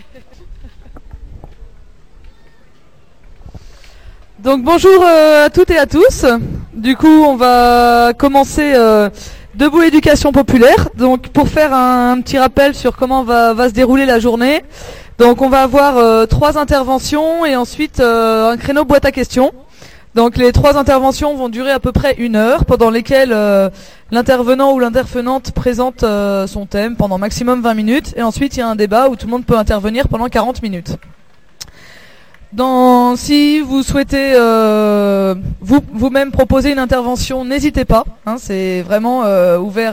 Donc bonjour à toutes et à tous. Du coup, on va commencer Debout Éducation Populaire. Donc pour faire un petit rappel sur comment va se dérouler la journée. Donc on va avoir 3 interventions et ensuite un créneau boîte à questions. Donc les 3 interventions vont durer à peu près 1 heure, pendant lesquelles l'intervenant ou l'intervenante présente son thème pendant maximum 20 minutes. Et ensuite il y a un débat où tout le monde peut intervenir pendant 40 minutes. Si vous souhaitez vous-même proposer une intervention, n'hésitez pas. C'est vraiment ouvert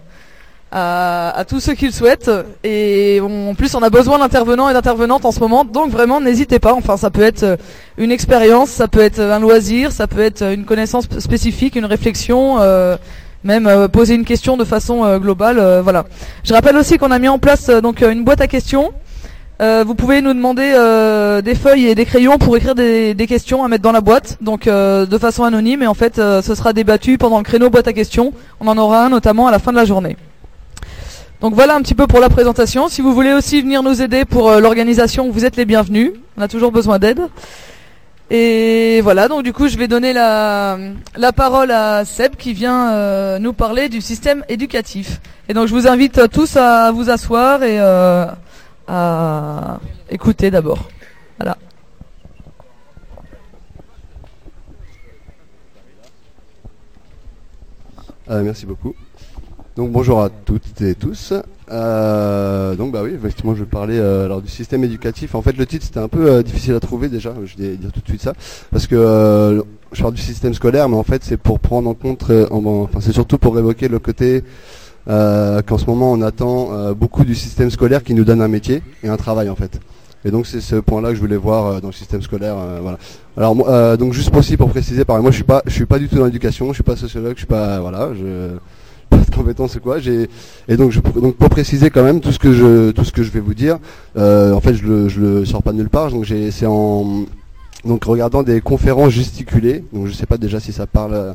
à tous ceux qui le souhaitent. Et en plus, on a besoin d'intervenants et d'intervenantes en ce moment. Donc vraiment, n'hésitez pas. Enfin, ça peut être une expérience, ça peut être un loisir, ça peut être une connaissance spécifique, une réflexion, même poser une question de façon globale. Voilà. Je rappelle aussi qu'on a mis en place donc une boîte à questions. Vous pouvez nous demander des feuilles et des crayons pour écrire des questions à mettre dans la boîte, donc de façon anonyme, et en fait ce sera débattu pendant le créneau boîte à questions. On en aura un notamment à la fin de la journée. Donc voilà un petit peu pour la présentation. Si vous voulez aussi venir nous aider pour l'organisation, vous êtes les bienvenus. On a toujours besoin d'aide. Et voilà, donc du coup je vais donner la parole à Seb qui vient nous parler du système éducatif. Et donc je vous invite tous à vous asseoir et à écouter d'abord. Voilà. Merci beaucoup. Donc bonjour à toutes et tous. Donc bah oui, effectivement je vais parler alors du système éducatif. En fait le titre c'était un peu difficile à trouver déjà, je vais dire tout de suite ça, parce que je parle du système scolaire, mais en fait c'est pour prendre en compte, c'est surtout pour évoquer le côté qu'en ce moment on attend beaucoup du système scolaire qui nous donne un métier et un travail en fait. Et donc c'est ce point-là que je voulais voir dans le système scolaire. Voilà. Alors donc juste pour préciser, pareil, moi je suis pas du tout dans l'éducation, je suis pas sociologue, je suis pas pas de compétences ou quoi. Et donc pour préciser quand même tout ce que je vais vous dire, en fait je le sors pas de nulle part. Donc c'est en regardant des conférences gesticulées. Donc je sais pas déjà si ça parle.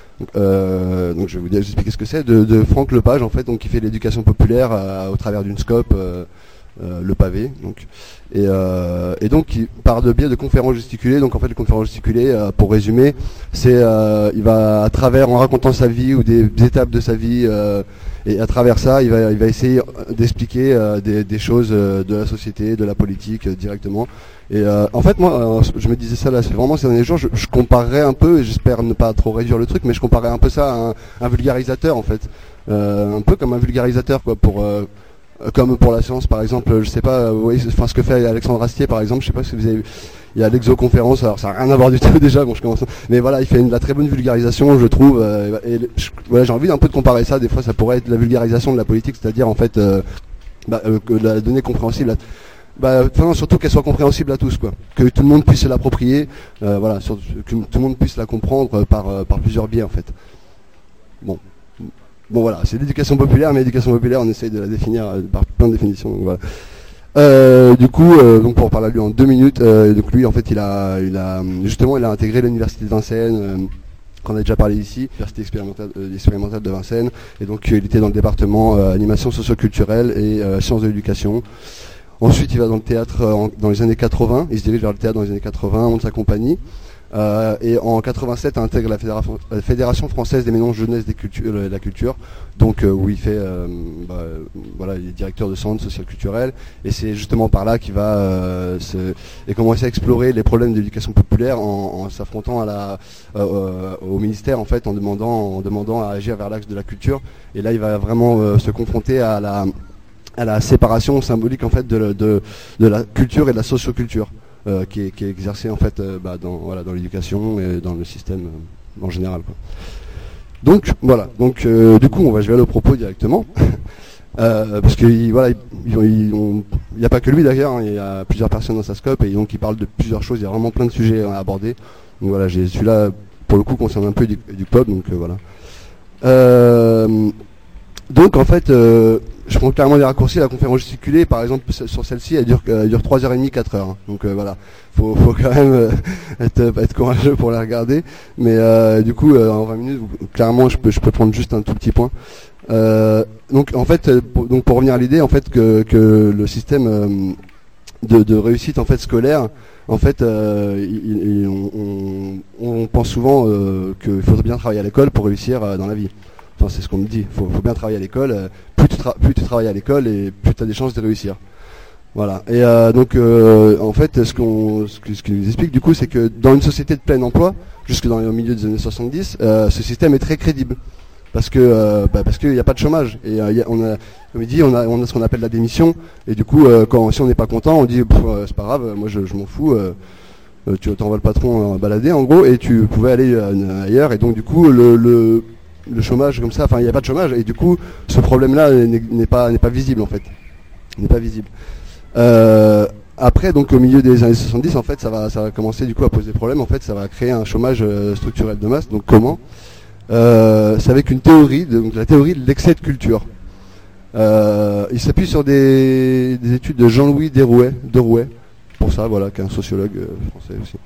Donc je vais vous expliquer ce que c'est de Franck Lepage en fait, donc qui fait l'éducation populaire au travers d'une scope le pavé donc et donc qui par le biais de conférences gesticulées. Donc en fait les conférences gesticulées pour résumer c'est il va à travers en racontant sa vie ou des étapes de sa vie et à travers ça il va essayer d'expliquer des choses de la société, de la politique directement. Et en fait moi je me disais ça là, c'est vraiment ces derniers jours, je comparerais un peu, et j'espère ne pas trop réduire le truc, mais je comparerais un peu ça à un vulgarisateur en fait, un peu comme un vulgarisateur quoi, comme pour la science par exemple, je sais pas, ce que fait Alexandre Astier par exemple, je sais pas si vous avez vu, il y a l'exoconférence, alors ça n'a rien à voir du tout déjà, bon je commence, mais voilà, il fait de la très bonne vulgarisation je trouve, j'ai envie d'un peu de comparer ça, des fois ça pourrait être la vulgarisation de la politique, c'est-à-dire en fait que la donnée compréhensible surtout qu'elle soit compréhensible à tous quoi, que tout le monde puisse se l'approprier, que tout le monde puisse la comprendre par plusieurs biais en fait. Bon voilà, c'est l'éducation populaire, mais l'éducation populaire on essaye de la définir par plein de définitions, donc voilà. Du coup donc pour parler de lui en 2 minutes, donc lui en fait il a intégré l'université de Vincennes, qu'on a déjà parlé ici, l'université expérimentale de Vincennes, et donc il était dans le département animation socio-culturelle et sciences de l'éducation. Ensuite, il va dans le théâtre dans les années 80. Il se dirige vers le théâtre dans les années 80, monte sa compagnie. Et en 87, il intègre la Fédération française des mélanges jeunesse de la culture. Donc, où il fait, il est directeur de centre social-culturel. Et c'est justement par là qu'il va commencer à explorer les problèmes de l'éducation populaire en s'affrontant au ministère en fait, en demandant à agir vers l'axe de la culture. Et là, il va vraiment se confronter à la séparation symbolique en fait de la culture et de la socioculture qui est exercée en fait dans l'éducation et dans le système en général quoi. Donc voilà, du coup je vais aller au propos directement parce que il n'y a pas que lui d'ailleurs, il y a plusieurs personnes dans sa scope et donc il parle de plusieurs choses, il y a vraiment plein de sujets à aborder. Donc voilà, j'ai celui-là pour le coup concerne un peu du pop, donc voilà. Donc en fait, je prends clairement des raccourcis. La conférence gesticulée, par exemple, sur celle-ci, elle dure 3h30, 4h. Hein. Donc voilà, faut quand même être courageux pour la regarder. Mais du coup, en 20 minutes, clairement, je peux prendre juste un tout petit point. Donc en fait, pour revenir à l'idée, en fait, que le système de réussite en fait scolaire, en fait, on pense souvent qu'il faudrait bien travailler à l'école pour réussir dans la vie. Enfin, c'est ce qu'on me dit. Faut bien travailler à l'école. Plus tu travailles à l'école et plus tu as des chances de réussir. Voilà. Et donc, en fait, ce qu'il nous explique du coup, c'est que dans une société de plein emploi, jusque au milieu des années 70, ce système est très crédible. Parce que parce qu'il n'y a pas de chômage et comme il dit, on a ce qu'on appelle la démission et du coup si on n'est pas content, on dit c'est pas grave, moi je m'en fous, tu t'envoies le patron balader en gros et tu pouvais aller ailleurs et donc du coup le chômage comme ça, enfin il n'y a pas de chômage et du coup ce problème-là n'est pas visible en fait, n'est pas visible. Après donc au milieu des années 70 en fait ça va commencer du coup à poser problème, en fait ça va créer un chômage structurel de masse. Donc comment? C'est avec une théorie, donc la théorie de l'excès de culture. Il s'appuie sur des études de Jean-Louis Derouet, pour ça, voilà, qui est un sociologue français aussi.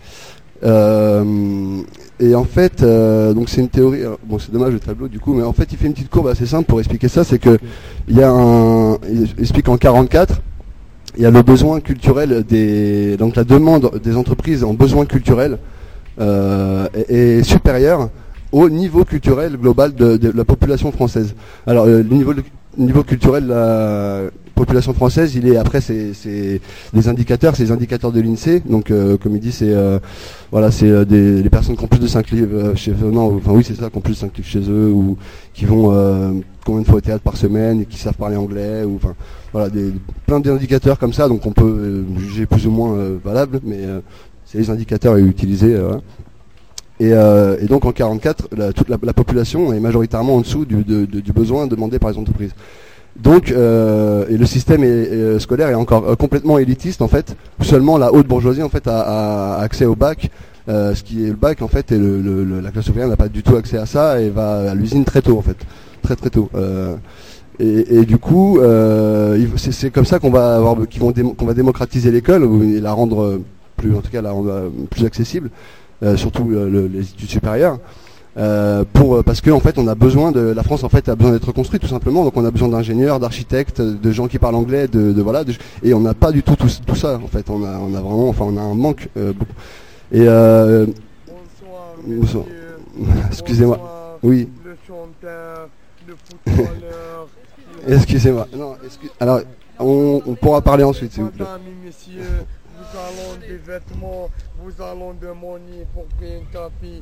Et en fait, donc c'est une théorie. Bon, c'est dommage le tableau du coup, mais en fait, il fait une petite courbe assez simple pour expliquer ça. C'est que il explique en 44, il y a le besoin culturel donc la demande des entreprises en besoin culturel est supérieure au niveau culturel global de la population française. Alors le niveau culturel de la population française, il est après c'est des indicateurs, c'est les indicateurs de l'INSEE. Donc comme il dit, c'est les personnes qui ont plus de 5 livres chez eux, c'est ça, qui ont plus de 5 livres chez eux ou qui vont combien de fois au théâtre par semaine et qui savent parler anglais ou voilà plein d'indicateurs comme ça. Donc on peut juger plus ou moins valable, mais c'est les indicateurs à utiliser. Et donc en 44, toute la population est majoritairement en dessous du besoin demandé par les entreprises. Donc, et le système scolaire est encore complètement élitiste en fait. Seulement la haute bourgeoisie en fait a accès au bac. Ce qui est le bac en fait, et la classe ouvrière n'a pas du tout accès à ça et va à l'usine très tôt en fait, très tôt. Et du coup, c'est comme ça qu'on va démocratiser l'école et la rendre plus accessible. Surtout les études supérieures, parce que en fait la France en fait a besoin d'être construite tout simplement, donc on a besoin d'ingénieurs, d'architectes, de gens qui parlent anglais, et on n'a pas du tout ça en fait, on a un manque beaucoup. Et bonsoir. Excusez-moi. Oui. Le chanteur, le footballeur. Excusez-moi. Non, alors on pourra parler ensuite s'il vous plaît. Nous allons des vêtements, vous allons de monnaie pour payer un tapis.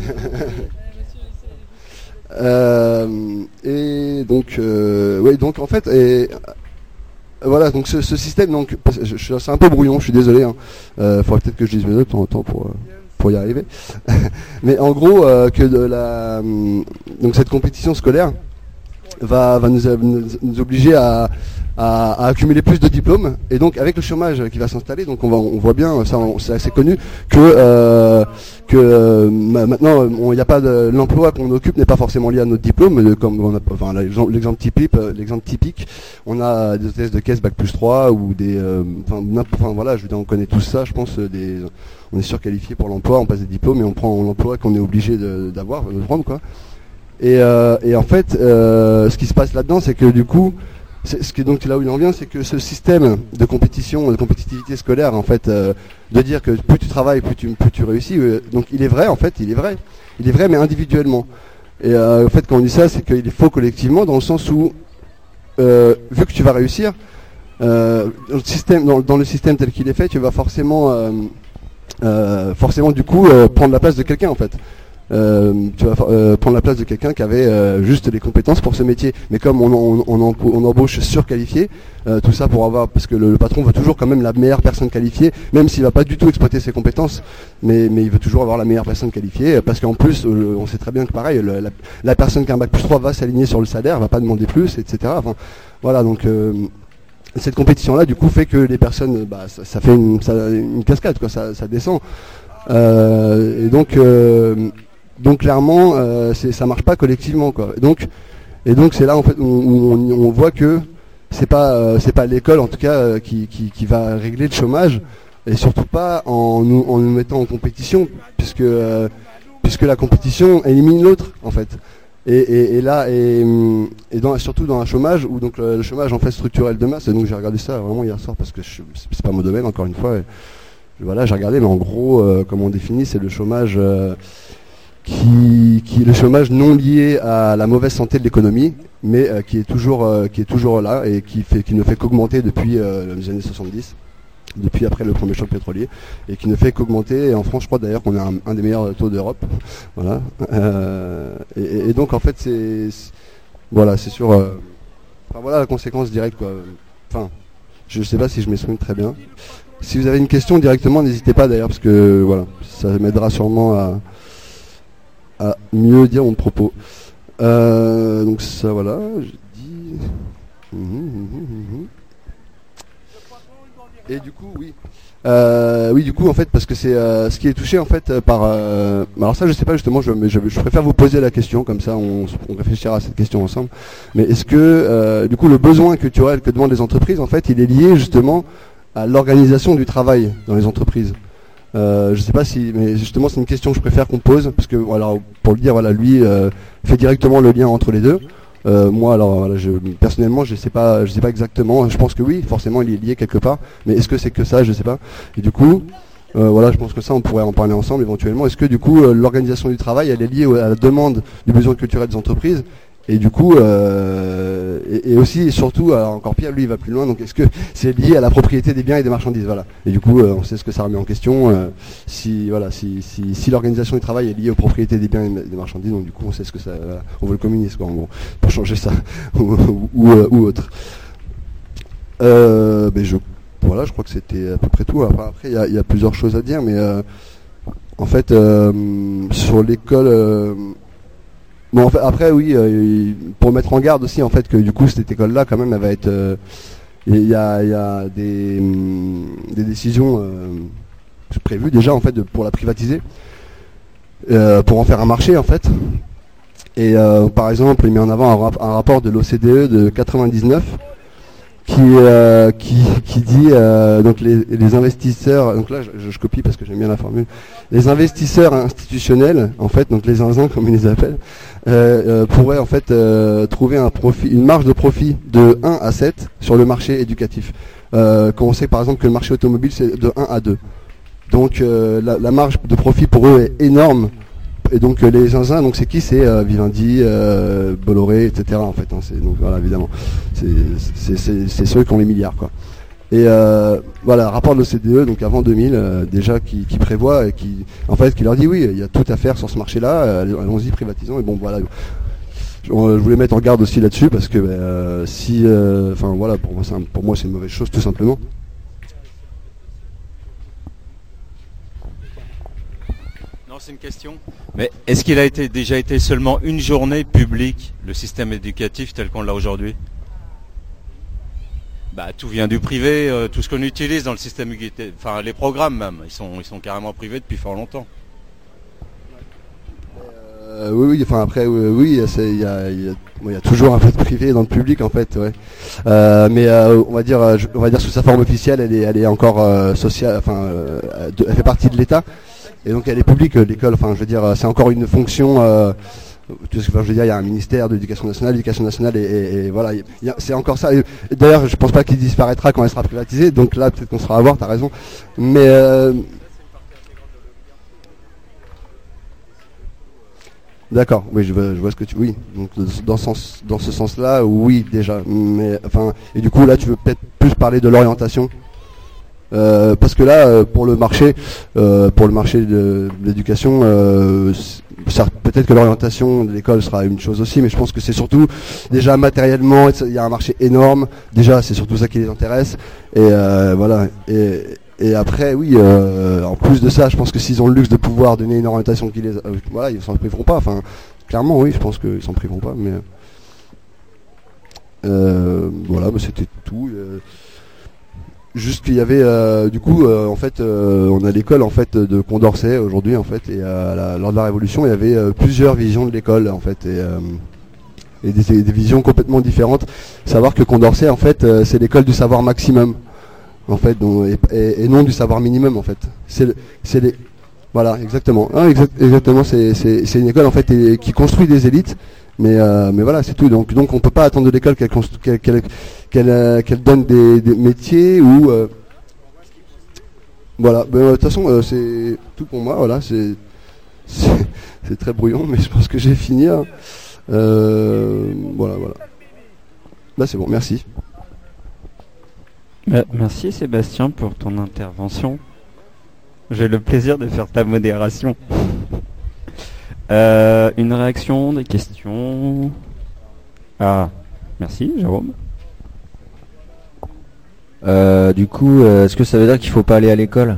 Et donc, donc en fait, voilà, donc ce système, donc, c'est un peu brouillon, je suis désolé. Faudrait peut-être que je dise mes notes de temps en temps pour y arriver. Mais en gros, donc cette compétition scolaire va nous obliger à accumuler plus de diplômes, et donc avec le chômage qui va s'installer, donc on voit bien, ça c'est assez connu, que maintenant il n'y a pas l'emploi qu'on occupe n'est pas forcément lié à notre diplôme, comme on a, l'exemple typique, on a des tests de caisse bac+3 ou voilà, je veux dire, on connaît tout ça, je pense, on est surqualifié pour l'emploi, on passe des diplômes et on prend l'emploi qu'on est obligé de prendre quoi. Et en fait, ce qui se passe là-dedans, c'est que du coup, donc là où il en vient, c'est que ce système de compétitivité scolaire, en fait, de dire que plus tu travailles, plus tu réussis, donc il est vrai, mais individuellement. Et en fait, quand on dit ça, c'est qu'il est faux collectivement, dans le sens où, vu que tu vas réussir, dans le système tel qu'il est fait, tu vas forcément du coup prendre la place de quelqu'un en fait. Tu vas prendre la place de quelqu'un qui avait juste les compétences pour ce métier. Mais comme on embauche surqualifié, tout ça parce que le patron veut toujours quand même la meilleure personne qualifiée, même s'il va pas du tout exploiter ses compétences, mais il veut toujours avoir la meilleure personne qualifiée, parce qu'en plus, on sait très bien que pareil, la personne qui a un bac+3 va s'aligner sur le salaire, va pas demander plus, etc. Enfin, voilà, donc cette compétition-là, du coup, fait que les personnes, ça fait une cascade, quoi, ça descend. Et donc clairement, ça marche pas collectivement, quoi. Et donc c'est là en fait où on voit que c'est pas l'école en tout cas qui va régler le chômage, et surtout pas en nous mettant en compétition, puisque la compétition élimine l'autre en fait. Et là, surtout dans un chômage où donc le chômage en fait structurel de masse. Et donc j'ai regardé ça vraiment hier soir parce que c'est pas mon domaine encore une fois. Et voilà, j'ai regardé, mais en gros, comme on définit, c'est le chômage le chômage non lié à la mauvaise santé de l'économie, mais qui est toujours là et qui ne fait qu'augmenter depuis les années 70. Depuis après le premier choc pétrolier, et qui ne fait qu'augmenter. Et en France, je crois d'ailleurs qu'on a un des meilleurs taux d'Europe. Voilà. Et donc en fait, c'est sur. Voilà la conséquence directe, quoi. Enfin, je sais pas si je m'exprime très bien. Si vous avez une question directement, n'hésitez pas d'ailleurs, parce que voilà, ça m'aidera sûrement à mieux dire mon propos. Donc ça, voilà, j'ai dit. Et du coup, oui, du coup, en fait, parce que c'est ce qui est touché en fait par. Alors ça, je sais pas justement. Je préfère vous poser la question, comme ça, on réfléchira à cette question ensemble. Mais est-ce que, du coup, le besoin culturel que demandent les entreprises, en fait, il est lié justement à l'organisation du travail dans les entreprises. Je sais pas si, mais justement, c'est une question que je préfère qu'on pose, parce que, voilà, pour le dire, voilà, lui fait directement le lien entre les deux. Moi, alors voilà, personnellement, je sais pas exactement. Je pense que oui, forcément, il est lié quelque part. Mais est-ce que c'est que ça? Je sais pas. Et du coup, voilà, je pense que ça, on pourrait en parler ensemble éventuellement. Est-ce que du coup, l'organisation du travail, elle est liée à la demande du besoin culturel des entreprises? Et du coup, et aussi et surtout, alors encore pire, lui il va plus loin, donc est-ce que c'est lié à la propriété des biens et des marchandises, voilà. Et du coup, on sait ce que ça remet en question, si l'organisation du travail est liée aux propriétés des biens et des marchandises, donc du coup on sait ce que ça, voilà, on veut le communisme, quoi, en gros, pour changer ça, ou autre. Voilà, je crois que c'était à peu près tout. Après, il y a plusieurs choses à dire, mais en fait, sur l'école... Bon, en fait, après, oui, pour mettre en garde aussi, en fait, que du coup, cette école-là, quand même, elle va être... Il y a des décisions prévues déjà, en fait, pour la privatiser, pour en faire un marché, en fait. Et par exemple, il met en avant un rapport de l'OCDE de 99 qui dit donc les investisseurs, donc là je copie parce que j'aime bien la formule, les investisseurs institutionnels, en fait, donc les zinzins comme ils les appellent, pourraient en fait trouver une marge de profit de 1 à 7 sur le marché éducatif. Quand on sait par exemple que le marché automobile c'est de 1 à 2. Donc la marge de profit pour eux est énorme. Et donc les zinzins, donc c'est qui? C'est Vivendi, Bolloré, etc. en fait. Hein, donc voilà, évidemment, c'est ceux qui ont les milliards, quoi. Et voilà, rapport de l'OCDE, donc avant 2000, déjà qui prévoit et qui leur dit oui, il y a tout à faire sur ce marché-là. Allons-y, privatisons. Et bon, voilà. Je voulais mettre en garde aussi là-dessus parce que voilà, pour moi c'est une mauvaise chose tout simplement. C'est une question. Mais est-ce qu'il a déjà été seulement une journée publique, le système éducatif tel qu'on l'a aujourd'hui? Tout vient du privé, tout ce qu'on utilise dans le système éducatif, enfin les programmes même, ils sont carrément privés depuis fort longtemps. Oui, enfin après, oui, il y a toujours un peu de privé dans le public en fait, ouais. Mais on va dire sous sa forme officielle, elle est encore sociale, elle fait partie de l'État. Et donc elle est publique, l'école, enfin je veux dire, c'est encore une fonction, je veux dire, il y a un ministère de l'éducation nationale et voilà, c'est encore ça. Et d'ailleurs, je pense pas qu'il disparaîtra quand elle sera privatisée, donc là peut-être qu'on sera à voir, t'as raison. Mais d'accord, oui, je vois ce que tu... Oui, donc dans ce sens-là, oui déjà. Mais enfin, et du coup là tu veux peut-être plus parler de l'orientation. Parce que là, pour le marché de l'éducation, peut-être que l'orientation de l'école sera une chose aussi, mais je pense que c'est surtout déjà matériellement, il y a un marché énorme. Déjà, c'est surtout ça qui les intéresse. Et voilà. Et après, oui, en plus de ça, je pense que s'ils ont le luxe de pouvoir donner une orientation qui voilà, ils s'en priveront pas. Enfin, clairement, oui, je pense qu'ils s'en priveront pas. Mais voilà, c'était tout. Juste qu'il y avait du coup en fait on a l'école en fait de Condorcet aujourd'hui en fait et lors de la Révolution il y avait plusieurs visions de l'école en fait et des visions complètement différentes. Savoir que Condorcet en fait c'est l'école du savoir maximum en fait et non du savoir minimum en fait. Voilà exactement. Exactement c'est une école en fait qui construit des élites Mais voilà, c'est tout. Donc on peut pas attendre de l'école qu'elle donne des métiers ou voilà. De toute façon, c'est tout pour moi. Voilà, c'est très brouillon, mais je pense que j'ai fini. Voilà. Là, c'est bon. Merci. Merci Sébastien pour ton intervention. J'ai le plaisir de faire ta modération. Une réaction, des questions? Ah, merci Jérôme. Du coup, est-ce que ça veut dire qu'il faut pas aller à l'école?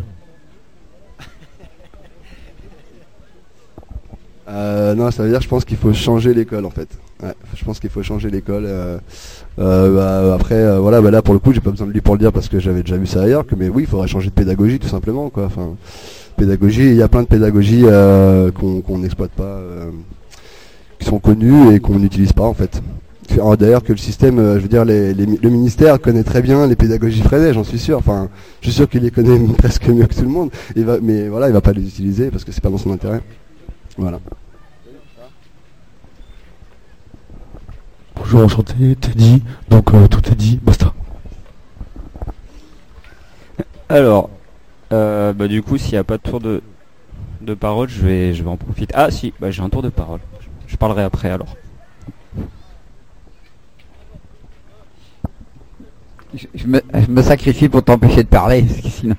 Non, ça veut dire, je pense qu'il faut changer l'école en fait. Ouais, je pense qu'il faut changer l'école. Après, voilà, là pour le coup, j'ai pas besoin de lui pour le dire parce que j'avais déjà vu ça ailleurs. Mais oui, il faudrait changer de pédagogie tout simplement, quoi. Enfin, pédagogie, il y a plein de pédagogies qu'on n'exploite pas, qui sont connues et qu'on n'utilise pas en fait. D'ailleurs que le système, je veux dire, le ministère connaît très bien les pédagogies Freinet, j'en suis sûr. Enfin, je suis sûr qu'il les connaît presque mieux que tout le monde. Mais voilà, il va pas les utiliser parce que c'est pas dans son intérêt. Voilà. Bonjour, enchanté, Teddy. Donc tout est dit, basta. Alors, du coup, s'il n'y a pas de tour de parole, je vais en profiter. Ah si, j'ai un tour de parole. Je parlerai après alors. Je me sacrifie pour t'empêcher de parler, parce que sinon...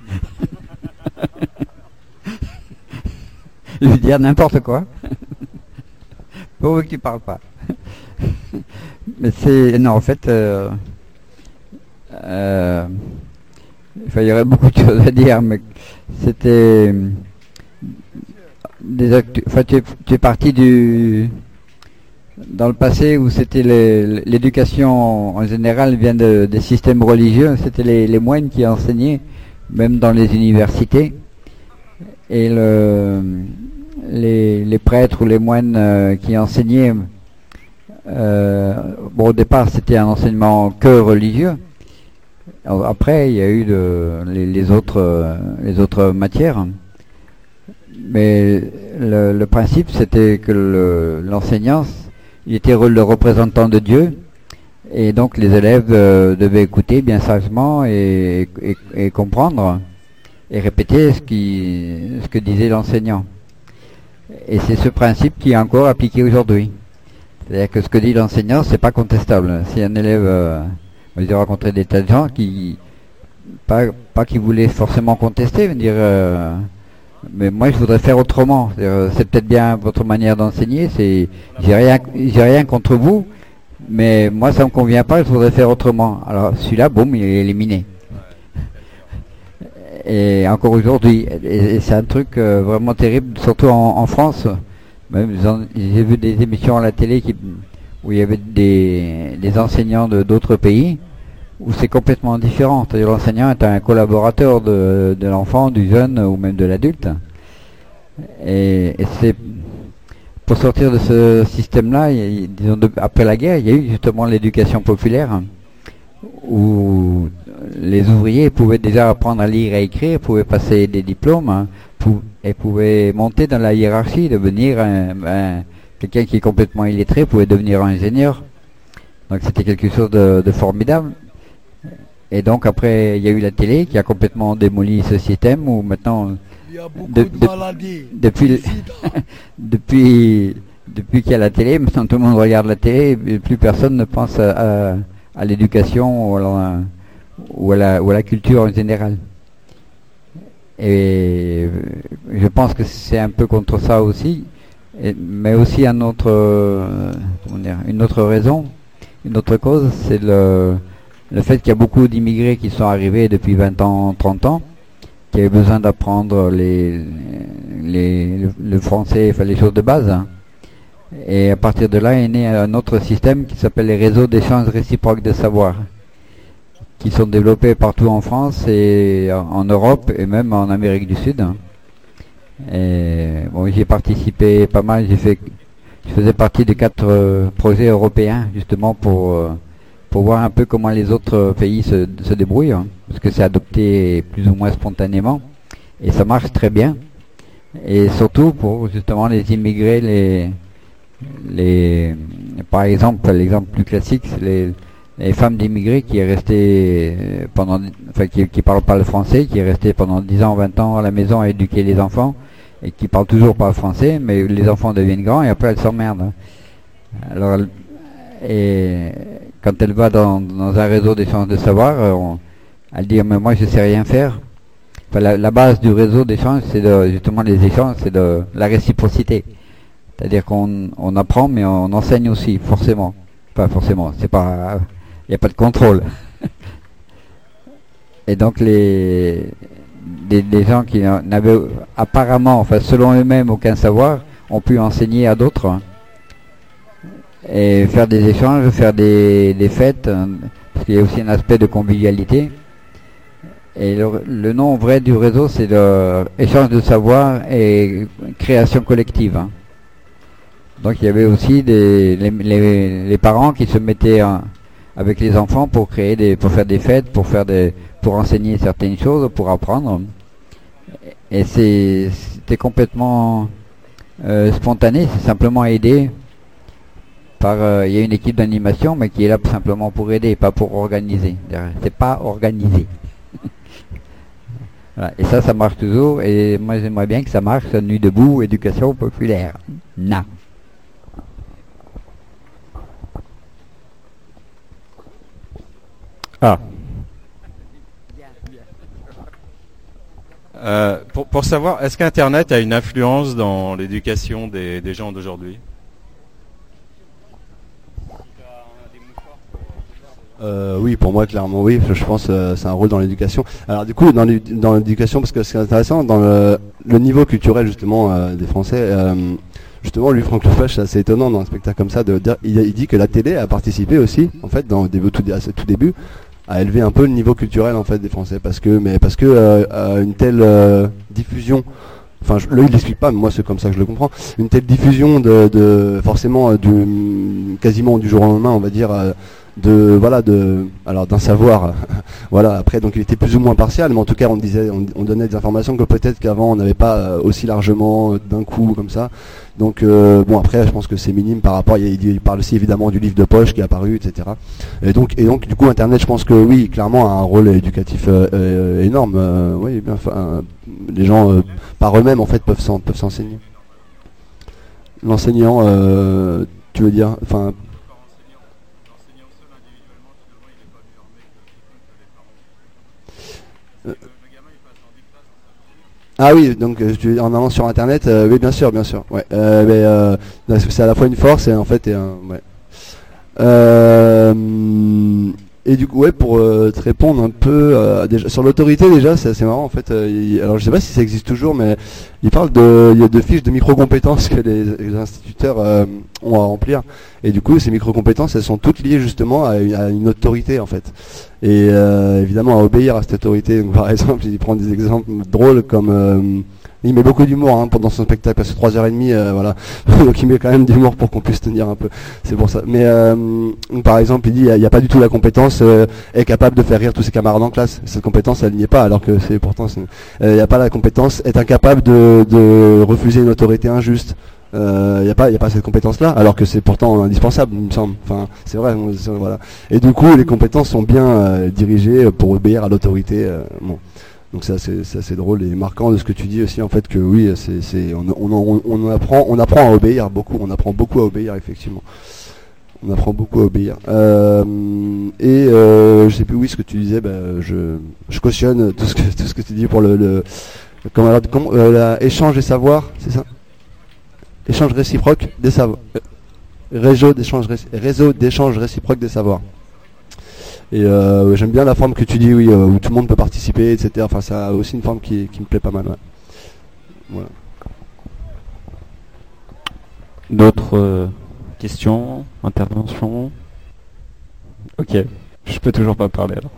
je vais dire n'importe quoi. Pour que tu parles pas. Mais c'est... Non, en fait... il y aurait beaucoup de choses à dire, mais c'était... tu es parti dans le passé où c'était l'éducation en général vient des systèmes religieux, c'était les moines qui enseignaient, même dans les universités, et les prêtres ou les moines qui enseignaient, au départ c'était un enseignement que religieux. Après il y a eu les autres matières, mais le principe c'était que l'enseignant il était le représentant de Dieu, et donc les élèves devaient écouter bien sagement et comprendre et répéter ce que disait l'enseignant. Et c'est ce principe qui est encore appliqué aujourd'hui. C'est-à-dire que ce que dit l'enseignant, c'est pas contestable. Si un élève, j'ai rencontré des tas de gens qui pas qui voulaient forcément contester, mais dire mais moi je voudrais faire autrement. C'est peut-être bien votre manière d'enseigner, j'ai rien contre vous, mais moi ça me convient pas, je voudrais faire autrement. Alors celui-là, boum, il est éliminé. Et encore aujourd'hui, et c'est un truc vraiment terrible, surtout en France. Même j'ai vu des émissions à la télé où il y avait des enseignants d'autres pays, où c'est complètement différent. C'est-à-dire l'enseignant est un collaborateur de l'enfant, du jeune ou même de l'adulte. Et c'est pour sortir de ce système-là, disons après la guerre, il y a eu justement l'éducation populaire, où les ouvriers pouvaient déjà apprendre à lire et à écrire, pouvaient passer des diplômes, et pouvaient monter dans la hiérarchie, devenir quelqu'un qui est complètement illettré pouvait devenir un ingénieur. Donc c'était quelque chose de formidable. Et donc après, il y a eu la télé qui a complètement démoli ce système où maintenant, depuis qu'il y a la télé, maintenant tout le monde regarde la télé et plus personne ne pense à l'éducation ou à la culture en général. Et je pense que c'est un peu contre ça aussi, mais aussi une autre raison, une autre cause, c'est le fait qu'il y a beaucoup d'immigrés qui sont arrivés depuis 20 ans, 30 ans, qui avaient besoin d'apprendre le français, enfin les choses de base. Hein. Et à partir de là est né un autre système qui s'appelle les réseaux d'échange réciproque de savoir, qui sont développés partout en France et en Europe et même en Amérique du Sud. Et bon, j'y ai participé pas mal, je faisais partie de 4 projets européens justement pour voir un peu comment les autres pays se débrouillent, hein, parce que c'est adopté plus ou moins spontanément et ça marche très bien. Et surtout pour justement les immigrés, Par exemple, l'exemple plus classique, c'est les femmes d'immigrés qui est restée qui parlent pas le français, qui est restée pendant 10 ans, 20 ans à la maison à éduquer les enfants, et qui parlent toujours pas le français, mais les enfants deviennent grands et après elles s'emmerdent. Alors, et quand elle va dans un réseau d'échange de savoir, elle dit mais moi je sais rien faire. Enfin, la base du réseau d'échange, c'est justement les échanges, c'est de la réciprocité. C'est-à-dire qu'on apprend, mais on enseigne aussi, forcément. Pas forcément, il n'y a pas de contrôle. Et donc des gens qui n'avaient apparemment, enfin selon eux-mêmes, aucun savoir, ont pu enseigner à d'autres. Hein. Et faire des échanges, faire des fêtes, parce qu'il y a aussi un aspect de convivialité. Et le nom vrai du réseau, c'est l'échange de savoir et création collective. Hein. Donc il y avait aussi les parents qui se mettaient avec les enfants pour faire des fêtes, pour enseigner certaines choses, pour apprendre. Et c'était complètement spontané, c'est simplement aidé par. Il y a une équipe d'animation, mais qui est là simplement pour aider, pas pour organiser. C'est pas organisé. Voilà. Et ça marche toujours. Et moi j'aimerais bien que ça marche. Nuit debout, éducation populaire. Non. Ah. Pour savoir, est-ce qu'Internet a une influence dans l'éducation des gens d'aujourd'hui? Oui, pour moi clairement oui. Je pense que c'est un rôle dans l'éducation. Alors du coup, dans l'éducation, parce que c'est intéressant, dans le niveau culturel justement des Français. Justement, lui, Franck Lepage, c'est assez étonnant dans un spectacle comme ça. Il dit que la télé a participé aussi, en fait, à tout début, à élever un peu le niveau culturel en fait des Français, parce que une telle diffusion. Enfin, il l'explique pas, mais moi c'est comme ça que je le comprends. Une telle diffusion de forcément quasiment du jour au lendemain, on va dire. Alors d'un savoir, voilà. Après, donc il était plus ou moins partial, mais en tout cas, on donnait des informations que peut-être qu'avant on n'avait pas aussi largement d'un coup comme ça. Donc bon, après, je pense que c'est minime par rapport. Il parle aussi évidemment du livre de poche qui est apparu, etc. Et donc du coup, Internet, je pense que oui, clairement, a un rôle éducatif énorme. Oui, bien. Enfin, les gens par eux-mêmes en fait peuvent s'enseigner. L'enseignant, tu veux dire, enfin. Ah oui, donc en allant sur Internet, oui bien sûr, ouais. Mais c'est à la fois une force et en fait ouais. Et du coup, ouais, pour te répondre un peu déjà, sur l'autorité, déjà, c'est assez marrant en fait. Alors je sais pas si ça existe toujours, mais il parle de fiches de micro-compétences que les instituteurs ont à remplir. Et du coup, ces micro-compétences, elles sont toutes liées justement à une autorité en fait. Et évidemment à obéir à cette autorité. Donc, par exemple, il prend des exemples drôles comme il met beaucoup d'humour pendant son spectacle, parce que 3h30, voilà. Donc il met quand même d'humour pour qu'on puisse tenir un peu. C'est pour ça. Mais par exemple, il dit il n'y a pas du tout la compétence est capable de faire rire tous ses camarades en classe. Cette compétence, elle n'y est pas, alors que c'est pourtant il n'y a pas la compétence est incapable de refuser une autorité injuste. Il n'y a pas cette compétence-là, alors que c'est pourtant indispensable, il me semble. Enfin, c'est vrai, voilà. Et du coup, les compétences sont bien dirigées pour obéir à l'autorité. Bon. Donc ça, c'est assez drôle et marquant de ce que tu dis aussi, en fait, que oui, on apprend à obéir beaucoup. On apprend beaucoup à obéir, effectivement. On apprend beaucoup à obéir. Je sais plus ce que tu disais. Je cautionne tout ce que tu dis pour l'échange des savoirs, c'est ça? Échange réciproque des savoirs. Réseau d'échange réciproque des savoirs. Et j'aime bien la forme que tu dis, oui, où tout le monde peut participer, etc. Enfin, ça a aussi une forme qui me plaît pas mal. Ouais. Voilà. D'autres questions, interventions? Ok, je peux toujours pas parler alors.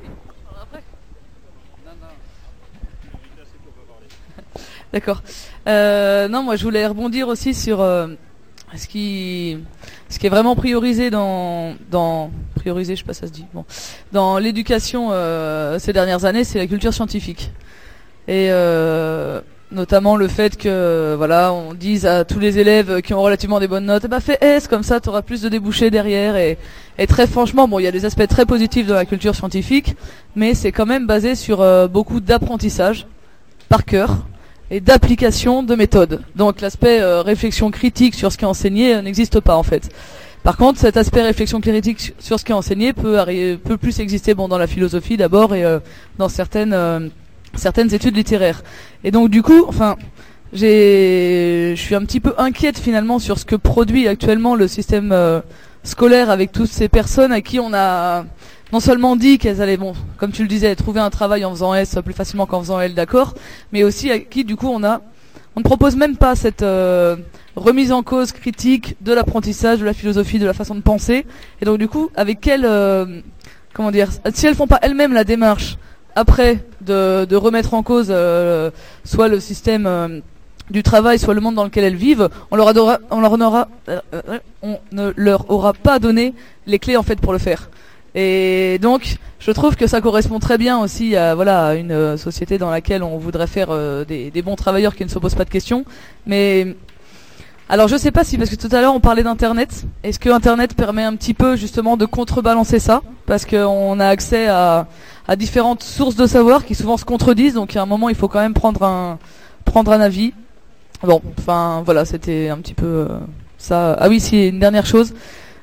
D'accord. Non, moi je voulais rebondir aussi sur ce qui est vraiment priorisé priorisé, je sais pas si ça se dit. Bon, dans l'éducation ces dernières années, c'est la culture scientifique. Et Notamment le fait que voilà, on dise à tous les élèves qui ont relativement des bonnes notes, fais S, comme ça tu auras plus de débouchés derrière. Et très franchement, bon, il y a des aspects très positifs de la culture scientifique, mais c'est quand même basé sur beaucoup d'apprentissage par cœur et d'application de méthodes. Donc l'aspect réflexion critique sur ce qui est enseigné n'existe pas en fait. Par contre, cet aspect réflexion critique sur ce qui est enseigné peut plus exister dans la philosophie d'abord et dans certaines études littéraires. Et donc du coup, je suis un petit peu inquiète finalement sur ce que produit actuellement le système scolaire avec toutes ces personnes à qui on a non seulement dit qu'elles allaient, comme tu le disais, trouver un travail en faisant S plus facilement qu'en faisant L, d'accord, mais aussi à qui du coup on ne propose même pas cette remise en cause critique de l'apprentissage, de la philosophie, de la façon de penser. Et donc du coup, avec quelle, si elles font pas elles-mêmes la démarche après de remettre en cause soit le système du travail, soit le monde dans lequel elles vivent, on ne leur aura pas donné les clés en fait pour le faire. Et donc, je trouve que ça correspond très bien aussi à une société dans laquelle on voudrait faire des bons travailleurs qui ne se posent pas de questions. Mais alors, je sais pas si, parce que tout à l'heure on parlait d'Internet. Est-ce que Internet permet un petit peu justement de contrebalancer ça, parce qu'on a accès à différentes sources de savoir qui souvent se contredisent. Donc, à un moment, il faut quand même prendre un avis. Bon, voilà, c'était un petit peu ça. Ah oui, si, une dernière chose.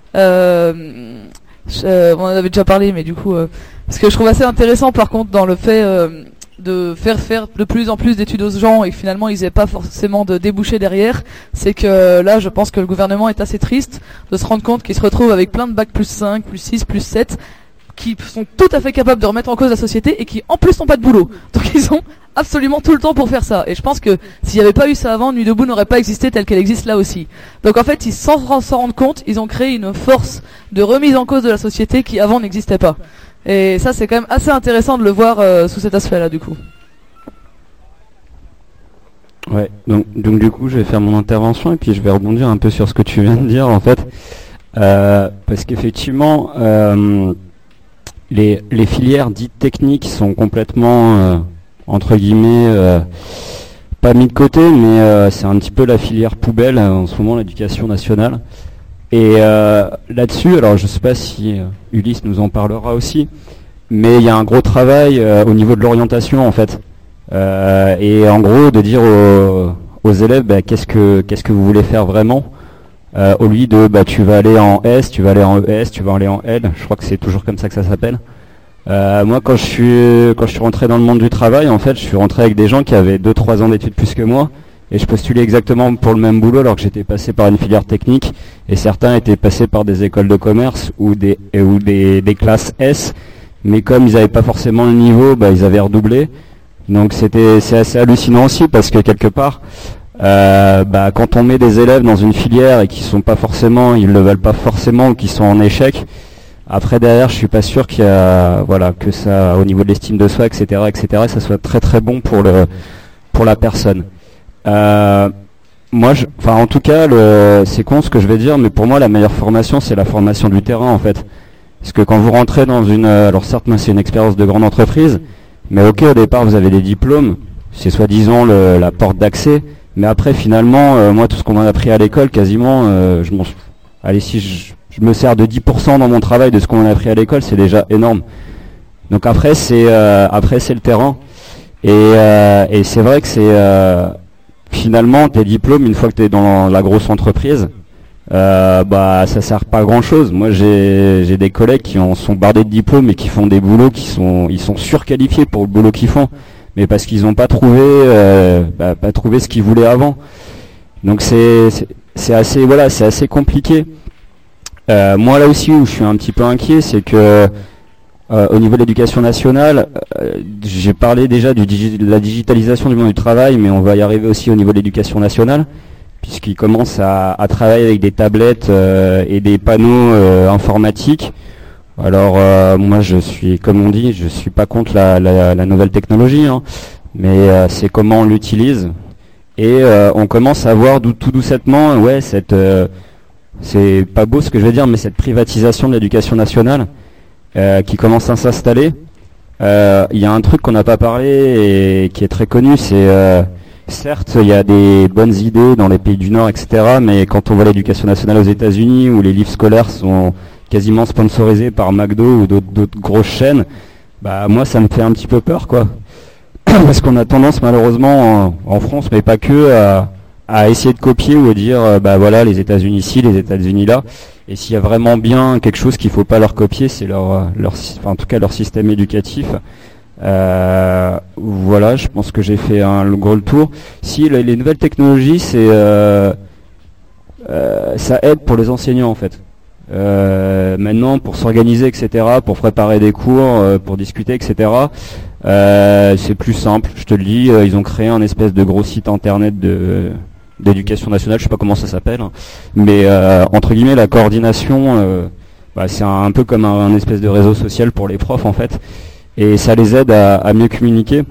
On en avait déjà parlé, mais du coup, ce que je trouve assez intéressant par contre dans le fait de faire de plus en plus d'études aux gens et que finalement ils n'aient pas forcément de débouchés derrière, c'est que là je pense que le gouvernement est assez triste de se rendre compte qu'il se retrouve avec plein de bac plus 5, plus 6, plus 7 qui sont tout à fait capables de remettre en cause la société et qui en plus n'ont pas de boulot. Donc ils ont absolument tout le temps pour faire ça. Et je pense que s'il n'y avait pas eu ça avant, Nuit debout n'aurait pas existé telle qu'elle existe là aussi. Donc en fait, sans s'en rendre compte, ils ont créé une force de remise en cause de la société qui avant n'existait pas. Et ça, c'est quand même assez intéressant de le voir sous cet aspect-là, du coup. Ouais, donc du coup, je vais faire mon intervention et puis je vais rebondir un peu sur ce que tu viens de dire en fait. Parce qu'effectivement, les filières dites techniques sont complètement entre guillemets pas mis de côté, mais c'est un petit peu la filière poubelle en ce moment, l'éducation nationale. Et là-dessus, alors je sais pas si Ulysse nous en parlera aussi, mais il y a un gros travail au niveau de l'orientation en fait, et en gros de dire aux élèves qu'est-ce que vous voulez faire vraiment, au lieu de tu vas aller en S, tu vas aller en ES, tu vas aller en L, je crois que c'est toujours comme ça que ça s'appelle. Moi quand je suis rentré dans le monde du travail, en fait je suis rentré avec des gens qui avaient 2-3 ans d'études plus que moi, et je postulais exactement pour le même boulot alors que j'étais passé par une filière technique, et certains étaient passés par des écoles de commerce ou des classes S, mais comme ils n'avaient pas forcément le niveau, ils avaient redoublé. Donc c'est assez hallucinant aussi, parce que quelque part quand on met des élèves dans une filière et qui sont pas forcément, ils le veulent pas forcément, ou qui sont en échec, après derrière je suis pas sûr qu'il y a que ça au niveau de l'estime de soi, etc., ça soit très très bon pour la personne. Moi en tout cas c'est con ce que je vais dire, mais pour moi la meilleure formation c'est la formation du terrain en fait. Parce que quand vous rentrez dans alors certes moi c'est une expérience de grande entreprise, mais ok au départ vous avez des diplômes, c'est soi-disant la porte d'accès, mais après finalement moi tout ce qu'on m'a appris à l'école quasiment si je me sers de 10% dans mon travail de ce qu'on m'a appris à l'école, c'est déjà énorme. Donc après c'est le terrain, et c'est vrai que c'est finalement tes diplômes, une fois que tu es dans la grosse entreprise, ça sert pas à grand chose. Moi j'ai des collègues qui en sont bardés de diplômes et qui font des boulots ils sont surqualifiés pour le boulot qu'ils font, mais parce qu'ils n'ont pas trouvé ce qu'ils voulaient avant. Donc c'est assez compliqué. Moi là aussi où je suis un petit peu inquiet, c'est que au niveau de l'éducation nationale, j'ai parlé déjà de la digitalisation du monde du travail, mais on va y arriver aussi au niveau de l'éducation nationale, puisqu'ils commencent à travailler avec des tablettes et des panneaux informatiques. Alors moi je suis, comme on dit, je suis pas contre la nouvelle technologie, mais c'est comment on l'utilise, et on commence à voir tout doucettement c'est pas beau ce que je vais dire, mais cette privatisation de l'éducation nationale qui commence à s'installer. Il y a un truc qu'on n'a pas parlé et qui est très connu, c'est certes, il y a des bonnes idées dans les pays du Nord, etc. Mais quand on voit l'éducation nationale aux États-Unis, où les livres scolaires sont quasiment sponsorisés par McDo ou d'autres grosses chaînes, bah moi ça me fait un petit peu peur, quoi. Parce qu'on a tendance malheureusement en France, mais pas que, à essayer de copier ou à dire bah voilà, les États-Unis ici, les États-Unis là. Et s'il y a vraiment bien quelque chose qu'il faut pas leur copier, c'est en tout cas leur système éducatif. Voilà, je pense que j'ai fait un gros tour. Si les nouvelles technologies, c'est ça aide pour les enseignants en fait. Maintenant, pour s'organiser, etc., pour préparer des cours, pour discuter, etc., c'est plus simple. Je te le dis, ils ont créé un espèce de gros site internet d'éducation nationale, je sais pas comment ça s'appelle, hein. Mais entre guillemets, la coordination, c'est un peu comme un espèce de réseau social pour les profs en fait. Et ça les aide à mieux communiquer.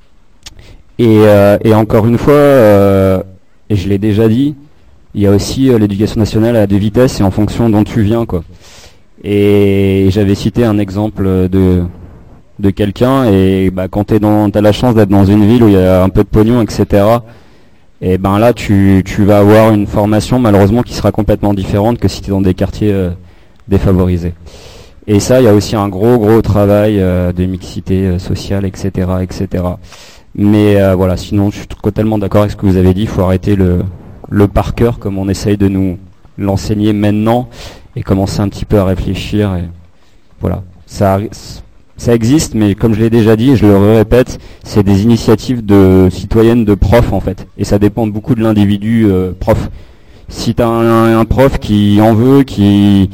Et encore une fois, et je l'ai déjà dit, il y a aussi l'éducation nationale à deux vitesses et en fonction d'où tu viens, quoi. Et j'avais cité un exemple de quelqu'un, et quand t'as la chance d'être dans une ville où il y a un peu de pognon, etc., et ben là tu vas avoir une formation malheureusement qui sera complètement différente que si tu es dans des quartiers défavorisés. Et ça, il y a aussi un gros travail de mixité sociale, etc., etc. Mais voilà, sinon, je suis totalement d'accord avec ce que vous avez dit. Il faut arrêter le par cœur, comme on essaye de nous l'enseigner maintenant, et commencer un petit peu à réfléchir. Et voilà, ça existe, mais comme je l'ai déjà dit, et je le répète, c'est des initiatives citoyennes de profs en fait. Et ça dépend beaucoup de l'individu prof. Si tu as un prof qui en veut, qui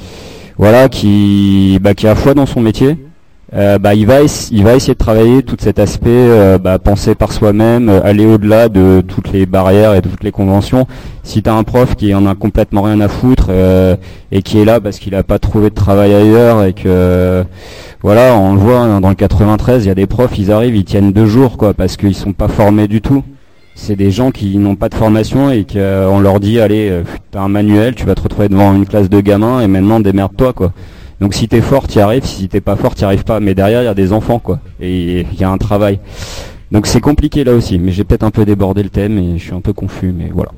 a foi dans son métier, il va essayer de travailler tout cet aspect, penser par soi-même, aller au-delà de toutes les barrières et de toutes les conventions. Si tu as un prof qui en a complètement rien à foutre et qui est là parce qu'il a pas trouvé de travail ailleurs et que voilà, on le voit hein, dans le 93, il y a des profs, ils arrivent, ils tiennent 2 jours quoi, parce qu'ils sont pas formés du tout. C'est des gens qui n'ont pas de formation et qu'on leur dit allez, t'as un manuel, tu vas te retrouver devant une classe de gamins et maintenant démerde-toi quoi. Donc si t'es fort, t'y arrives, si t'es pas fort, t'y arrives pas. Mais derrière, il y a des enfants quoi, et il y a un travail. Donc c'est compliqué là aussi, mais j'ai peut-être un peu débordé le thème et je suis un peu confus, mais voilà.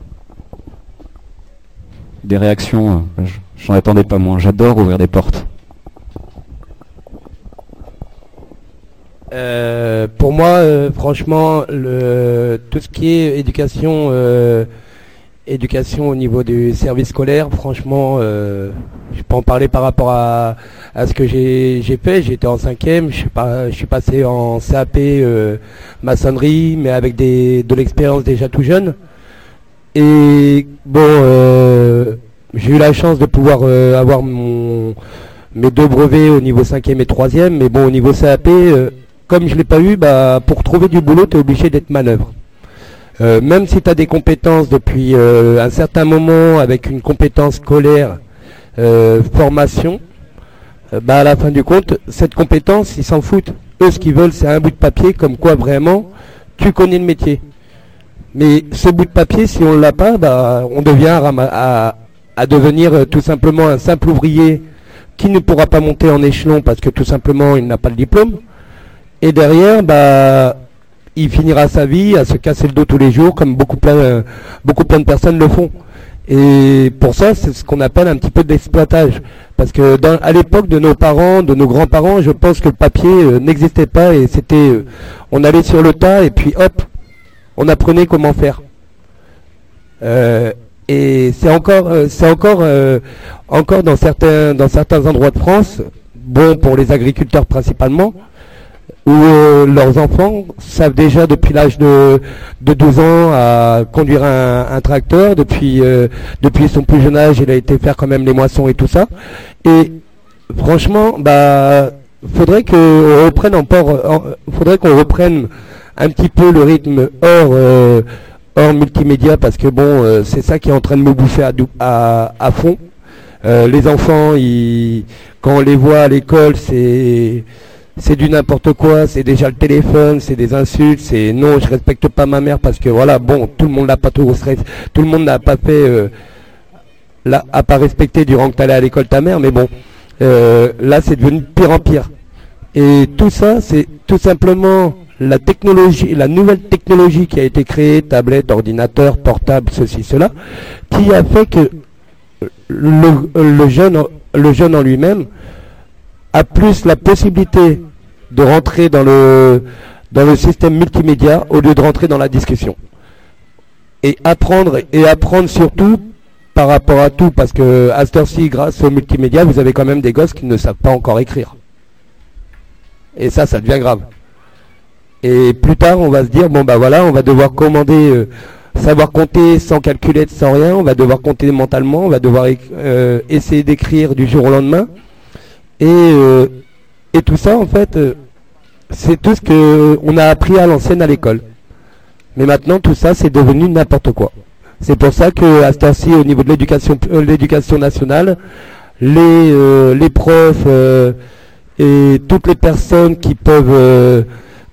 Des réactions, j'en attendais pas moins. J'adore ouvrir des portes. Pour moi, franchement, tout ce qui est éducation au niveau du service scolaire, franchement, je peux en parler par rapport à ce que j'ai fait. J'étais en 5e, je suis passé en CAP maçonnerie, mais avec de l'expérience déjà tout jeune. Et bon, j'ai eu la chance de pouvoir avoir mes 2 brevets au niveau 5e et 3e, mais bon, au niveau CAP, comme je l'ai pas eu, pour trouver du boulot, tu es obligé d'être manœuvre. Même si tu as des compétences depuis un certain moment, avec une compétence scolaire, formation, à la fin du compte, cette compétence, ils s'en foutent. Eux, ce qu'ils veulent, c'est un bout de papier, comme quoi vraiment, tu connais le métier. Mais ce bout de papier, si on ne l'a pas, on devient à devenir tout simplement un simple ouvrier qui ne pourra pas monter en échelon parce que tout simplement, il n'a pas le diplôme. Et derrière, il finira sa vie à se casser le dos tous les jours, comme beaucoup plein de personnes le font. Et pour ça, c'est ce qu'on appelle un petit peu d'exploitage. Parce que à l'époque de nos parents, de nos grands-parents, je pense que le papier n'existait pas et c'était, on allait sur le tas et puis hop, on apprenait comment faire. Et c'est encore dans certains endroits de France, bon pour les agriculteurs principalement, où leurs enfants savent déjà depuis l'âge de 12 ans à conduire un tracteur. Depuis son plus jeune âge, il a été faire quand même les moissons et tout ça. Et franchement, faudrait qu'on reprenne un petit peu le rythme hors multimédia, parce que bon, c'est ça qui est en train de me bouffer à fond. Les enfants, quand on les voit à l'école, c'est du n'importe quoi, c'est déjà le téléphone, c'est des insultes, c'est non, je respecte pas ma mère parce que voilà, bon, tout le monde n'a pas tout le monde n'a pas fait a pas respecté durant que t'allais à l'école ta mère, mais bon, là c'est devenu de pire en pire. Et tout ça, c'est tout simplement la technologie, la nouvelle technologie qui a été créée, tablette, ordinateur, portable, ceci, cela, qui a fait que le jeune en lui-même a plus la possibilité de rentrer dans le système multimédia au lieu de rentrer dans la discussion. Et apprendre surtout par rapport à tout, parce que à cette heure-ci, grâce au multimédia, vous avez quand même des gosses qui ne savent pas encore écrire. Et ça devient grave. Et plus tard, on va se dire, bon bah voilà, on va devoir commander, savoir compter sans calculette, sans rien, on va devoir compter mentalement, on va devoir essayer d'écrire du jour au lendemain. Et tout ça, en fait, c'est tout ce qu'on a appris à l'ancienne à l'école. Mais maintenant, tout ça, c'est devenu n'importe quoi. C'est pour ça qu'à cette heure-ci, au niveau de l'éducation nationale, les profs et toutes les personnes qui peuvent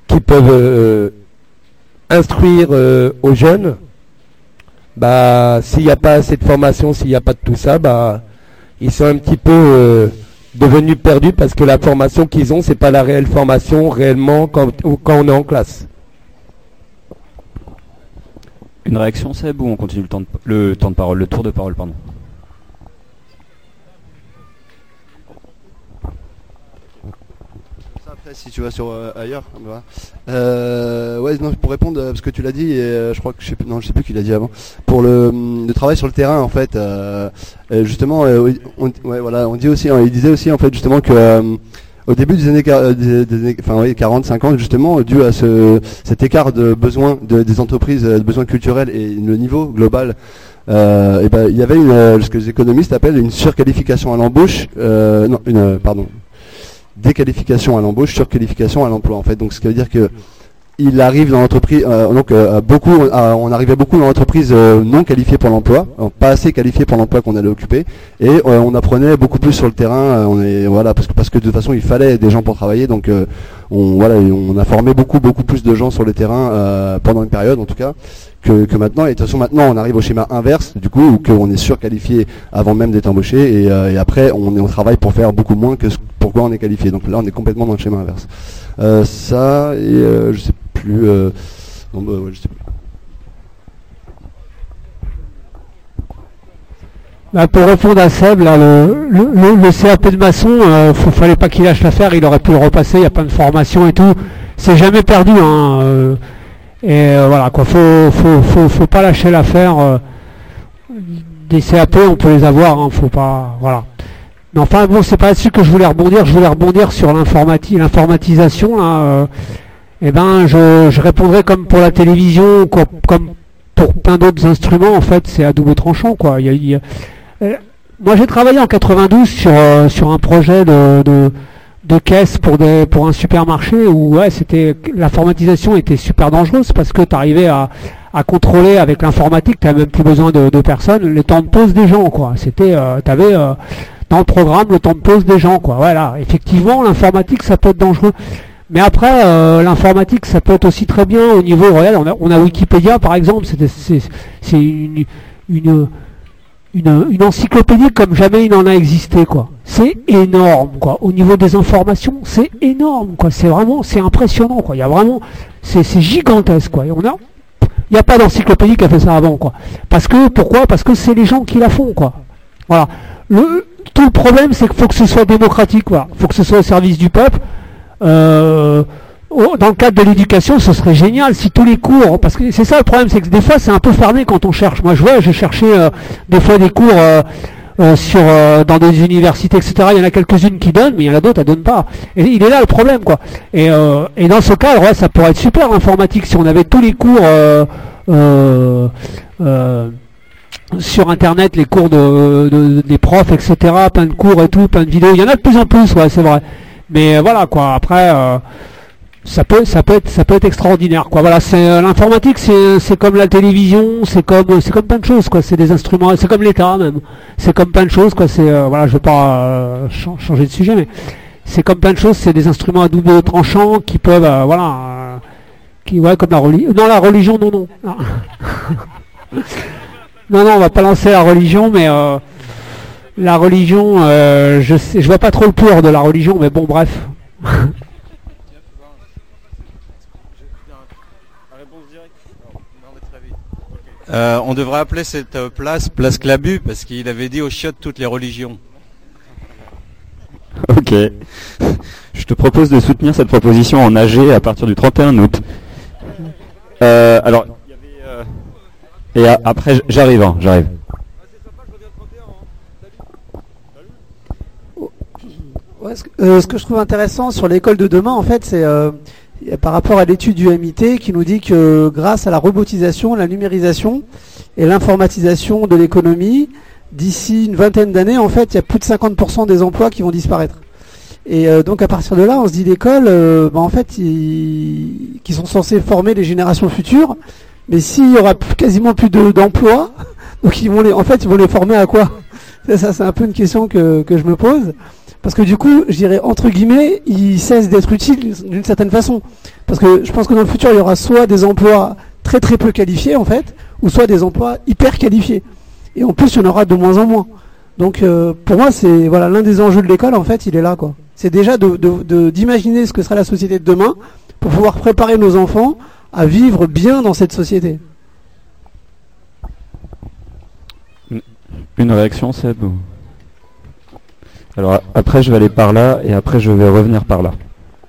instruire aux jeunes, bah, s'il n'y a pas assez de formation, s'il n'y a pas de tout ça, bah, ils sont un petit peu devenus perdus parce que la formation qu'ils ont, c'est pas la réelle formation réellement quand on est en classe. Une réaction, Seb, ou on continue le tour de parole, pardon. Après, si tu vas sur ailleurs, ouais, non, pour répondre, parce que tu l'as dit, et je crois que je sais plus qui l'a dit avant. Pour le travail sur le terrain, en fait, justement, on dit aussi, il disait aussi en fait justement que au début des années 40-50, justement, dû à cet écart de besoins des entreprises, de besoins culturels et le niveau global, il y avait ce que les économistes appellent une surqualification à l'embauche, déqualification à l'embauche, surqualification à l'emploi, en fait. Donc, ce qui veut dire que il arrive dans l'entreprise, on arrivait beaucoup dans l'entreprise non qualifiée pour l'emploi, pas assez qualifiée pour l'emploi qu'on allait occuper, et on apprenait beaucoup plus sur le terrain. Parce que de toute façon il fallait des gens pour travailler, donc on a formé beaucoup plus de gens sur le terrain pendant une période en tout cas que maintenant. Et de toute façon maintenant on arrive au schéma inverse du coup où qu'on est surqualifié avant même d'être embauché et après on travaille pour faire beaucoup moins que pourquoi on est qualifié. Donc là on est complètement dans le schéma inverse. Je sais plus. Je sais plus. Bah, pour répondre à Seb, là, le CAP de maçon, fallait pas qu'il lâche l'affaire, il aurait pu le repasser, il y a plein de formations et tout. C'est jamais perdu, hein. Voilà, quoi, faut pas lâcher l'affaire. Des CAP, on peut les avoir, hein, faut pas, voilà. Mais enfin bon, c'est pas là-dessus que je voulais rebondir sur l'informatisation, là. Je répondrais comme pour la télévision, comme pour plein d'autres instruments, en fait, c'est à double tranchant, quoi. Moi, j'ai travaillé en 92 sur un projet de caisse pour un supermarché où l'informatisation était super dangereuse parce que tu arrivais à contrôler avec l'informatique, tu n'avais même plus besoin de personnes, les temps de pause des gens, quoi. T'avais dans le programme le temps de pause des gens, quoi. Voilà, effectivement, l'informatique, ça peut être dangereux. Mais après, l'informatique, ça peut être aussi très bien au niveau, regarde, on a Wikipédia, par exemple, c'est une encyclopédie comme jamais il n'en a existé, quoi. C'est énorme, quoi. Au niveau des informations, c'est énorme, quoi. C'est impressionnant, quoi. Il y a vraiment, c'est gigantesque, quoi. Il n'y a pas d'encyclopédie qui a fait ça avant, quoi. Pourquoi? Parce que c'est les gens qui la font, quoi. Voilà. Tout le problème, c'est qu'il faut que ce soit démocratique, quoi. Il faut que ce soit au service du peuple. Dans le cadre de l'éducation, ce serait génial si tous les cours, parce que c'est ça le problème, c'est que des fois c'est un peu fermé quand on cherche. Moi je cherchais des fois des cours dans des universités, etc. Il y en a quelques-unes qui donnent, mais il y en a d'autres qui donnent pas. Et il est là le problème, quoi. Et dans ce cadre, ça pourrait être super l'informatique si on avait tous les cours sur internet, les cours des profs, etc. Plein de cours et tout, plein de vidéos. Il y en a de plus en plus, ouais, c'est vrai. Mais voilà, quoi. Après. Ça peut être extraordinaire, quoi. Voilà, l'informatique, c'est comme la télévision, c'est comme plein de choses, quoi. C'est des instruments, c'est comme l'État même. C'est comme plein de choses, quoi. Voilà, je vais pas changer de sujet, mais c'est comme plein de choses. C'est des instruments à double tranchant qui peuvent, comme la religion. Non, la religion, non. Non, on va pas lancer la religion, mais la religion, je vois pas trop le pour de la religion, mais bon, bref. On devrait appeler cette place Clabu, parce qu'il avait dit aux chiottes toutes les religions. Ok. Je te propose de soutenir cette proposition en AG à partir du 31 août. Alors, et après, j'arrive. Ouais, ce que je trouve intéressant sur l'école de demain, en fait, c'est par rapport à l'étude du MIT qui nous dit que grâce à la robotisation, la numérisation et l'informatisation de l'économie, d'ici une vingtaine d'années, en fait, il y a plus de 50% des emplois qui vont disparaître. Et donc à partir de là, on se dit l'école, en fait, qui sont censés former les générations futures, mais s'il y aura quasiment plus d'emplois, donc ils vont les former à quoi? Ça, c'est un peu une question que je me pose. Parce que du coup, je dirais, entre guillemets, ils cessent d'être utiles d'une certaine façon. Parce que je pense que dans le futur, il y aura soit des emplois très très peu qualifiés, en fait, ou soit des emplois hyper qualifiés. Et en plus, il y en aura de moins en moins. Donc, pour moi, c'est l'un des enjeux de l'école, en fait, il est là, quoi. C'est déjà d'imaginer ce que sera la société de demain pour pouvoir préparer nos enfants à vivre bien dans cette société. Une réaction, Seb? Alors après je vais aller par là et après je vais revenir par là.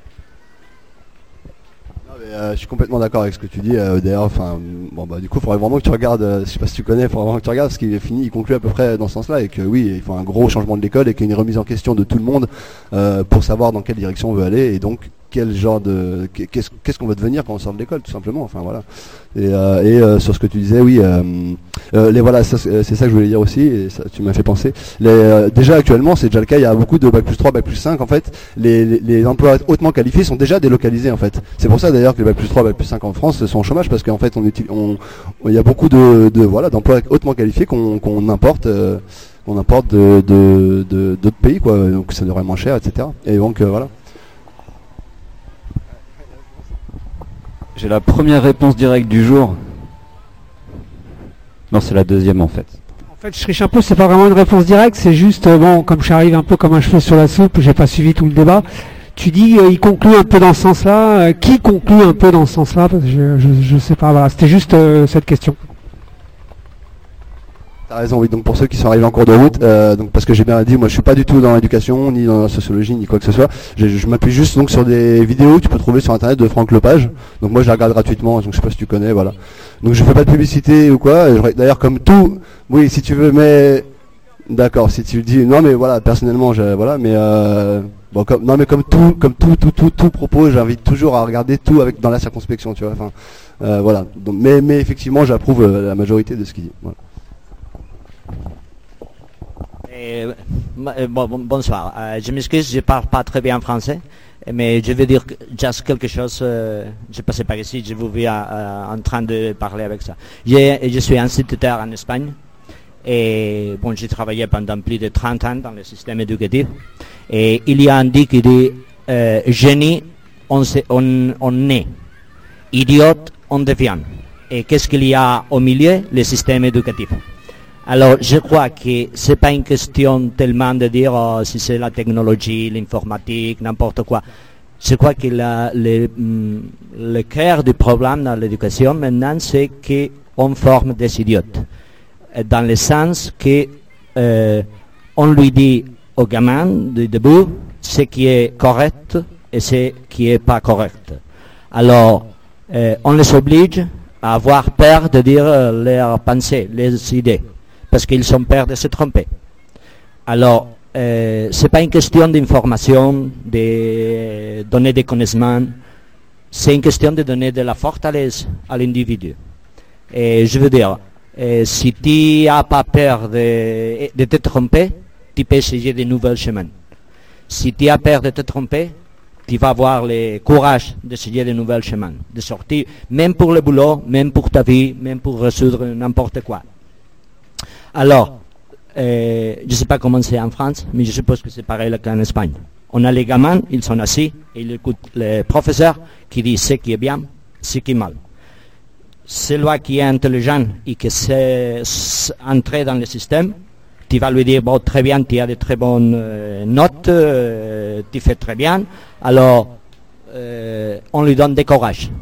Je suis complètement d'accord avec ce que tu dis. D'ailleurs, du coup, il faudrait vraiment que tu regardes. Je sais pas si tu connais, il faudrait vraiment que tu regardes parce il conclut à peu près dans ce sens-là et que oui, il faut un gros changement de l'école et qu'il y ait une remise en question de tout le monde pour savoir dans quelle direction on veut aller et donc quel genre de qu'est-ce qu'on veut devenir quand on sort de l'école, tout simplement. Enfin voilà. Et sur ce que tu disais, oui, c'est ça que je voulais dire aussi. Et ça, tu m'as fait penser. Déjà actuellement, c'est déjà le cas. Il y a beaucoup de bac+3, bac+5. En fait, les emplois hautement qualifiés sont déjà délocalisés. En fait, c'est pour ça d'ailleurs que les bac+3, bac+5 en France sont au chômage parce qu'en fait, il y a beaucoup d'emplois hautement qualifiés qu'on importe. On importe d'autres pays, quoi. Donc ça devrait moins cher, etc. Et donc voilà. J'ai la première réponse directe du jour. Non, c'est la deuxième en fait. En fait, je triche un peu, c'est pas vraiment une réponse directe, c'est juste, comme j'arrive un peu comme un cheveu sur la soupe, j'ai pas suivi tout le débat. Tu dis, il conclut un peu dans ce sens-là. Qui conclut un peu dans ce sens-là? Parce que je sais pas, voilà, c'était juste cette question. T'as raison, oui. Donc pour ceux qui sont arrivés en cours de route, donc parce que j'ai bien dit, moi je suis pas du tout dans l'éducation, ni dans la sociologie, ni quoi que ce soit. Je m'appuie juste donc sur des vidéos que tu peux trouver sur internet de Franck Lepage. Donc moi je les regarde gratuitement, donc je sais pas si tu connais, voilà. Donc je fais pas de publicité ou quoi. D'ailleurs comme tout, oui si tu veux, mais d'accord, si tu dis non mais voilà, personnellement, comme tout propos, j'invite toujours à regarder tout dans la circonspection, tu vois. Enfin voilà. Donc, mais effectivement, j'approuve la majorité de ce qu'il dit. Voilà. Bonsoir. Je m'excuse, je parle pas très bien français, mais je veux dire juste quelque chose. Je passais par ici, je vous vis en train de parler avec ça. Je suis instituteur en Espagne et j'ai travaillé pendant plus de 30 ans dans le système éducatif. Et il y a un dit qui dit génie, on naît, idiote, on devient. Et qu'est-ce qu'il y a au milieu? Le système éducatif. Alors, je crois que c'est pas une question tellement de dire si c'est la technologie, l'informatique, n'importe quoi. Je crois que le cœur du problème dans l'éducation maintenant, c'est qu'on forme des idiotes. Dans le sens que on lui dit au gamin du début ce qui est correct et ce qui est pas correct. Alors, on les oblige à avoir peur de dire leurs pensées, les idées, parce qu'ils sont peur de se tromper. Alors, c'est pas une question d'information, de donner des connaissements, c'est une question de donner de la fortalesse à l'individu. Et je veux dire, si tu n'as pas peur de te tromper, tu peux essayer de nouveaux chemins. Si tu as peur de te tromper, tu vas avoir le courage d'essayer de nouveaux chemins, de sortir, même pour le boulot, même pour ta vie, même pour résoudre n'importe quoi. Alors, je ne sais pas comment c'est en France, mais je suppose que c'est pareil qu'en Espagne. On a les gamins, ils sont assis, et ils écoutent le professeur qui dit ce qui est bien, ce qui est mal. Celui qui est intelligent et qui sait entrer dans le système, tu vas lui dire, bon, très bien, tu as de très bonnes notes, tu fais très bien, alors on lui donne du courage.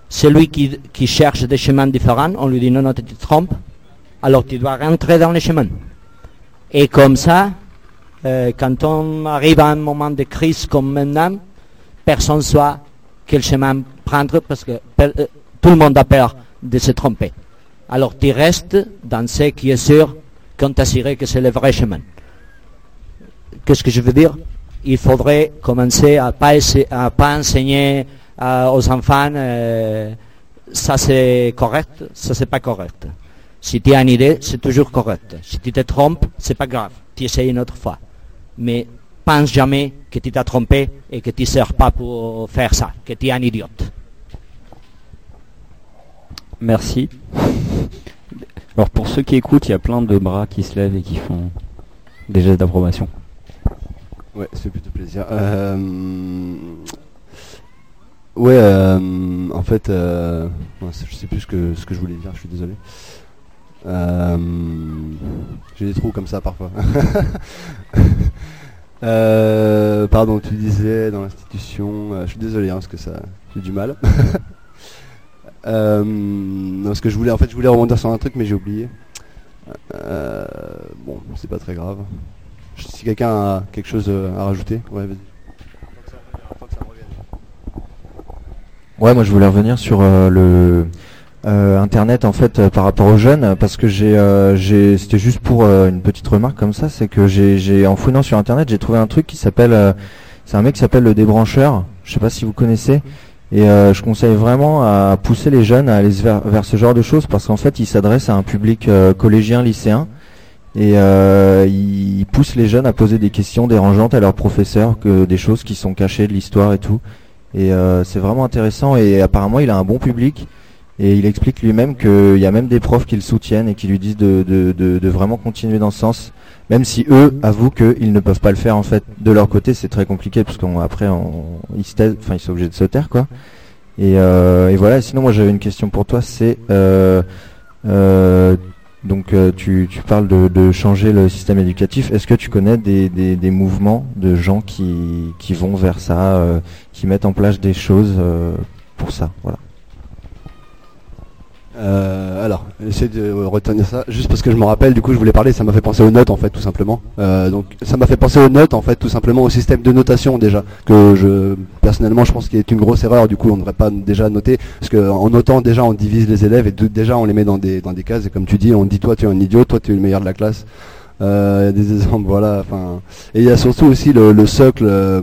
Celui qui cherche des chemins différents, on lui dit non, tu te trompes, alors tu dois rentrer dans les chemins. Et comme ça, quand on arrive à un moment de crise comme maintenant, personne ne sait quel chemin prendre parce que tout le monde a peur de se tromper. Alors tu restes dans ce qui est sûr qu'on t'assurait que c'est le vrai chemin. Qu'est-ce que je veux dire? Il faudrait commencer à pas enseigner aux enfants ça c'est correct, ça c'est pas correct. Si tu as une idée, c'est toujours correct. Si tu te trompes, c'est pas grave. Tu essayes une autre fois. Mais pense jamais que tu t'as trompé et que tu ne sers pas pour faire ça, que tu es un idiote. Merci. Alors pour ceux qui écoutent, il y a plein de bras qui se lèvent et qui font des gestes d'approbation. Ouais, ça fait plutôt plaisir. En fait, je sais plus ce que je voulais dire, je suis désolé. J'ai des trous comme ça parfois. Pardon, tu disais dans l'institution, je suis désolé parce que ça, j'ai du mal. Parce que je voulais rebondir sur un truc mais j'ai oublié. Bon, c'est pas très grave. Si quelqu'un a quelque chose à rajouter, ouais, vas-y. Ouais, moi je voulais revenir sur le Internet en fait par rapport aux jeunes parce que c'était juste pour une petite remarque comme ça, c'est que j'ai en fouillant sur Internet j'ai trouvé un truc qui s'appelle c'est un mec qui s'appelle le débrancheur. Je sais pas si vous connaissez. Et je conseille vraiment à pousser les jeunes à aller vers ce genre de choses parce qu'en fait il s'adresse à un public collégien, lycéen et il pousse les jeunes à poser des questions dérangeantes à leurs professeurs, des choses qui sont cachées de l'histoire et tout. Et c'est vraiment intéressant et apparemment il a un bon public et il explique lui-même qu'il y a même des profs qui le soutiennent et qui lui disent de vraiment continuer dans ce sens, même si eux avouent qu'ils ne peuvent pas le faire en fait. De leur côté c'est très compliqué parce qu'après ils sont obligés de se taire quoi. Et voilà, sinon moi j'avais une question pour toi, c'est donc tu parles de changer le système éducatif. Est-ce que tu connais des mouvements de gens qui vont vers ça, qui mettent en place des choses pour ça, voilà. Alors, j'essaie de retenir ça, juste parce que je me rappelle, du coup je voulais parler, ça m'a fait penser aux notes en fait tout simplement. Donc ça m'a fait penser aux notes en fait tout simplement, au système de notation déjà, que personnellement je pense qu'il est une grosse erreur, du coup on ne devrait pas déjà noter, parce qu'en notant déjà on divise les élèves et déjà on les met dans des cases, et comme tu dis, on dit toi tu es un idiot, toi tu es le meilleur de la classe. Il y a des exemples, voilà, enfin. Et il y a surtout aussi le socle.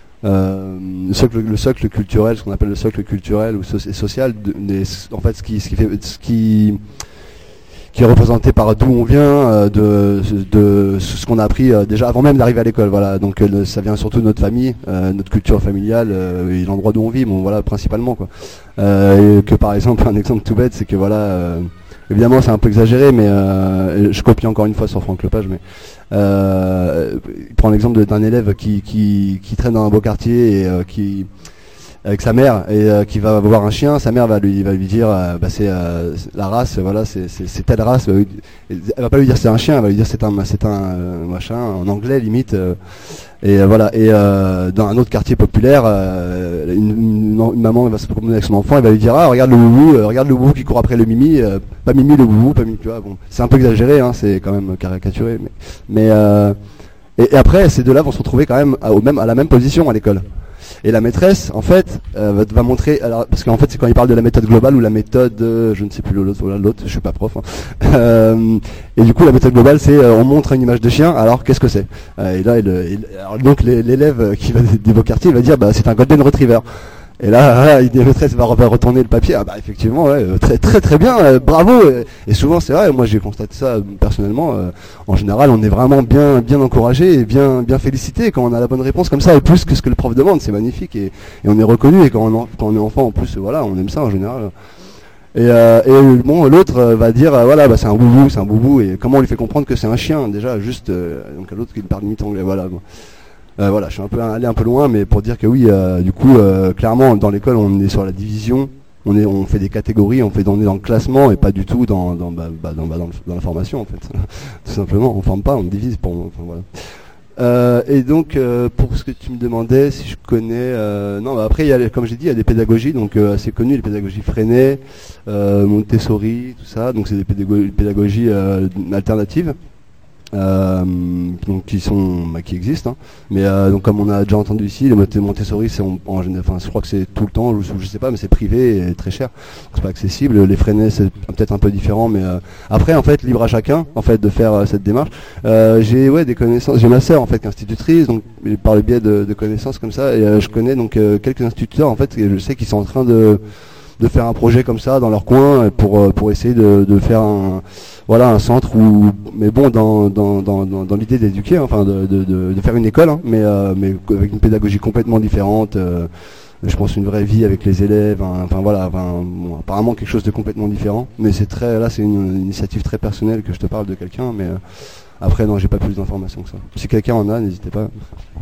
Le socle culturel, ce qu'on appelle le socle culturel ou social, en fait ce qui est représenté par d'où on vient, de ce qu'on a appris déjà avant même d'arriver à l'école, voilà. Donc ça vient surtout de notre famille, notre culture familiale et l'endroit d'où on vit, bon voilà, principalement quoi. Et que par exemple, un exemple tout bête, c'est que voilà, évidemment c'est un peu exagéré, mais je copie encore une fois sur Franck Lepage, mais il prend l'exemple d'un élève qui traîne dans un beau quartier et qui avec sa mère et qui va voir un chien, sa mère va lui dire c'est la race, voilà, c'est telle race. Elle va pas lui dire c'est un chien, elle va lui dire c'est un machin en anglais limite. Et voilà. Et dans un autre quartier populaire, une maman va se promener avec son enfant, elle va lui dire regarde le boubou qui court après le Mimi, pas Mimi le boubou, pas Mimi, tu vois. Bon, c'est un peu exagéré, hein, c'est quand même caricaturé, mais et après ces deux-là vont se retrouver quand même à la même position à l'école. Et la maîtresse, en fait, va montrer, alors, parce qu'en fait, c'est quand il parle de la méthode globale ou la méthode, je ne sais plus l'autre, je suis pas prof. Hein. Et du coup, la méthode globale, c'est on montre une image de chien. Alors, qu'est-ce que c'est? Et là, alors, donc l'élève qui va des beaux quartiers, il va dire, c'est un golden retriever. Et là, la maîtresse va retourner le papier. Effectivement, ouais, très très très bien, bravo. Et souvent, c'est vrai. Moi, j'ai constaté ça personnellement. En général, on est vraiment bien encouragé et bien félicité quand on a la bonne réponse comme ça, et plus que ce que le prof demande. C'est magnifique et on est reconnu. Et quand on est enfant, en plus, voilà, on aime ça en général. Et bon, l'autre va dire c'est un boubou. Et comment on lui fait comprendre que c'est un chien déjà, juste donc l'autre qui parle limite anglais, voilà. Bon. Voilà, je suis allé un peu loin, mais pour dire que oui, du coup, clairement, dans l'école, on est sur la division, on fait des catégories, on est dans le classement et pas du tout dans la formation, en fait. Tout simplement, on forme pas, on divise. Voilà. Et donc pour ce que tu me demandais, si je connais, non, après comme j'ai dit, il y a des pédagogies donc assez connues, les pédagogies Freinet, Montessori, tout ça. Donc c'est des pédagogies alternatives. Donc qui existent, hein. Mais donc comme on a déjà entendu ici, les Montessori c'est en général, enfin je crois que c'est tout le temps, je sais pas, mais c'est privé et très cher, donc c'est pas accessible. Les Freinet c'est peut-être un peu différent, mais après en fait libre à chacun en fait de faire cette démarche. J'ai des connaissances, j'ai ma sœur en fait qui est institutrice, donc par le biais de connaissances comme ça, et je connais donc quelques instituteurs en fait, et je sais qu'ils sont en train de faire un projet comme ça dans leur coin pour essayer de faire un centre où, mais bon, dans l'idée d'éduquer, enfin de faire une école, hein, mais avec une pédagogie complètement différente. Je pense une vraie vie avec les élèves, bon, apparemment quelque chose de complètement différent. Mais c'est une initiative très personnelle que je te parle de quelqu'un, mais après non, j'ai pas plus d'informations que ça. Si quelqu'un en a, n'hésitez pas.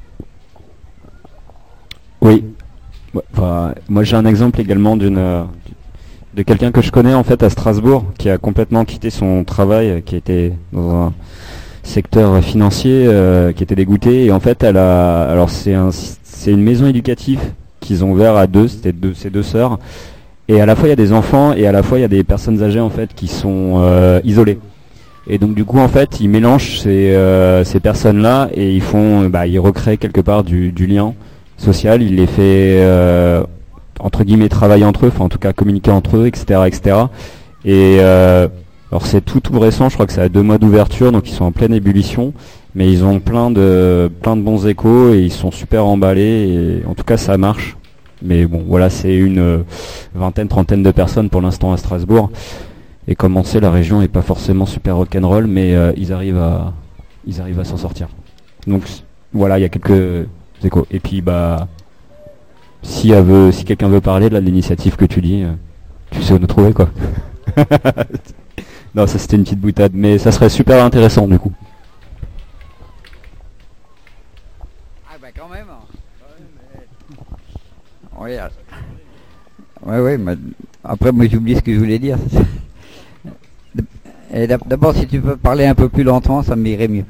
Oui. Moi j'ai un exemple également de quelqu'un que je connais en fait à Strasbourg, qui a complètement quitté son travail, qui était dans un secteur financier, qui était dégoûté, et en fait c'est une maison éducative qu'ils ont ouvert à deux, c'était ses deux sœurs, et à la fois il y a des enfants et à la fois il y a des personnes âgées en fait qui sont isolées. Et donc du coup en fait ils mélangent ces personnes là et ils recréent quelque part du lien social, il les fait entre guillemets travailler entre eux, enfin en tout cas communiquer entre eux, etc. Et alors c'est tout récent, je crois que c'est à 2 mois d'ouverture, donc ils sont en pleine ébullition, mais ils ont plein de bons échos et ils sont super emballés, et en tout cas ça marche. Mais bon voilà, c'est une trentaine de personnes pour l'instant à Strasbourg, et comme on sait la région est pas forcément super rock'n'roll, mais ils arrivent à s'en sortir. Donc voilà, il y a quelques échos. Et puis si quelqu'un veut parler de l'initiative que tu dis, tu sais où nous trouver quoi. Non, ça c'était une petite boutade, mais ça serait super intéressant du coup. Ah bah quand même. Ouais, mais après moi j'ai oublié ce que je voulais dire. Et d'abord si tu peux parler un peu plus lentement, ça m'irait mieux.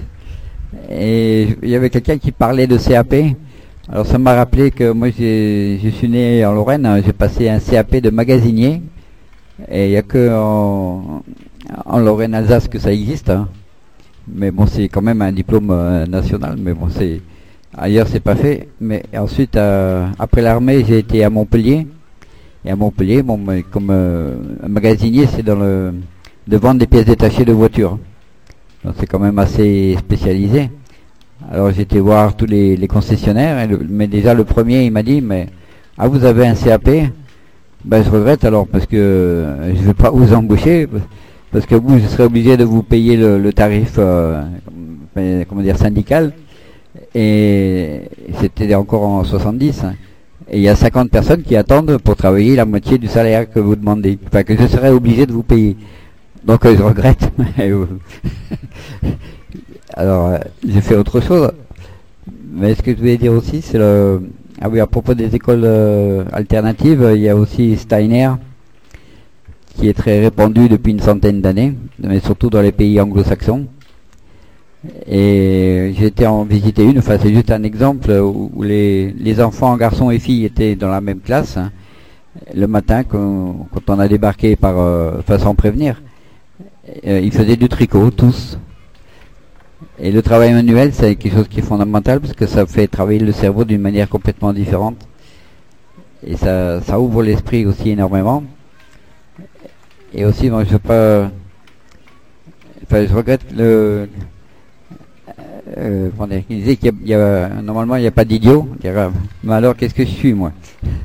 Et il y avait quelqu'un qui parlait de CAP. Alors ça m'a rappelé que moi je suis né en Lorraine, j'ai passé un CAP de magasinier, et il n'y a que en Lorraine-Alsace que ça existe, hein. Mais bon c'est quand même un diplôme national, mais bon ailleurs c'est pas fait. Mais ensuite après l'armée j'ai été à Montpellier, et à Montpellier comme un magasinier c'est de vendre des pièces détachées de voitures, donc c'est quand même assez spécialisé. Alors j'ai été voir tous les concessionnaires, mais déjà le premier il m'a dit vous avez un CAP? Je regrette alors, parce que je ne vais pas vous embaucher, parce que je serez obligé de vous payer le tarif syndical, et c'était encore en 70, hein. Et il y a 50 personnes qui attendent pour travailler la moitié du salaire que vous demandez, que je serai obligé de vous payer. Donc je regrette. Alors, j'ai fait autre chose. Mais ce que je voulais dire aussi, c'est à propos des écoles alternatives, il y a aussi Steiner, qui est très répandu depuis une centaine d'années, mais surtout dans les pays anglo-saxons. Et j'ai été en visiter une, c'est juste un exemple où les enfants, garçons et filles, étaient dans la même classe, hein, le matin quand on a débarqué sans prévenir. Ils faisaient du tricot, tous. Et le travail manuel, c'est quelque chose qui est fondamental, parce que ça fait travailler le cerveau d'une manière complètement différente. Et ça ouvre l'esprit aussi énormément. Et aussi, moi, je regrette il disait qu'il y a normalement il n'y a pas d'idiot. Mais alors, qu'est-ce que je suis, moi?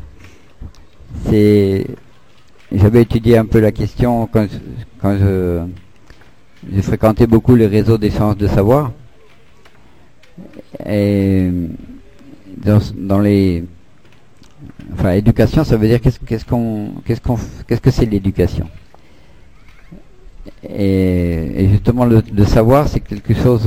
J'avais étudié un peu la question quand j'ai fréquenté beaucoup les réseaux d'échange de savoir, et éducation, ça veut dire qu'est-ce que c'est l'éducation, et justement le savoir, c'est quelque chose,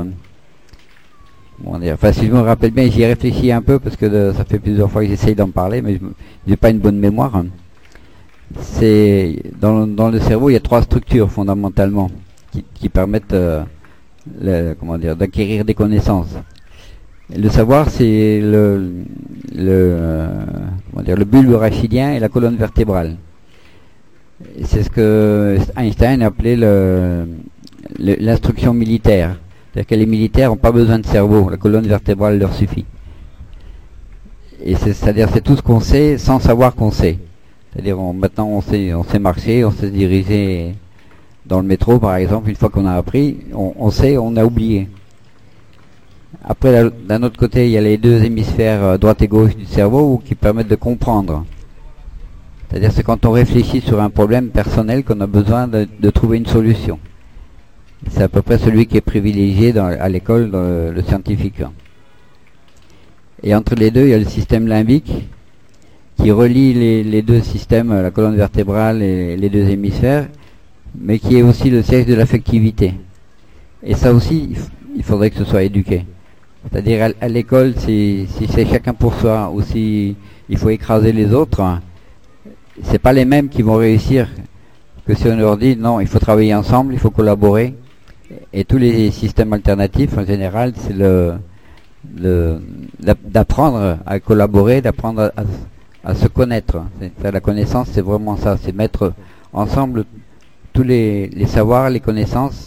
si je me rappelle bien, j'y ai réfléchi un peu, parce que ça fait plusieurs fois que j'essaye d'en parler, mais j'ai pas une bonne mémoire. C'est dans le cerveau, il y a 3 structures fondamentalement qui permettent comment dire, d'acquérir des connaissances. Et le savoir, c'est comment dire, le bulbe rachidien et la colonne vertébrale. Et c'est ce que Einstein appelait l'instruction militaire. C'est-à-dire que les militaires n'ont pas besoin de cerveau, la colonne vertébrale leur suffit. Et c'est-à-dire c'est tout ce qu'on sait sans savoir qu'on sait. C'est-à-dire maintenant on sait marcher, on sait se diriger dans le métro par exemple, une fois qu'on a appris, on sait, on a oublié. Après d'un autre côté il y a les deux hémisphères droite et gauche du cerveau qui permettent de comprendre. C'est-à-dire c'est quand on réfléchit sur un problème personnel qu'on a besoin de trouver une solution. C'est à peu près celui qui est privilégié à l'école, le scientifique. Et entre les deux, il y a le système limbique qui relie les deux systèmes, la colonne vertébrale et les deux hémisphères, mais qui est aussi le siège de l'affectivité. Et ça aussi, il faudrait que ce soit éduqué. C'est-à-dire à l'école, si c'est chacun pour soi ou si il faut écraser les autres, c'est pas les mêmes qui vont réussir que si on leur dit non, il faut travailler ensemble, il faut collaborer. Et tous les systèmes alternatifs, en général, c'est d'apprendre à collaborer, d'apprendre à se connaître. La connaissance, c'est vraiment ça, c'est mettre ensemble tous les savoirs, les connaissances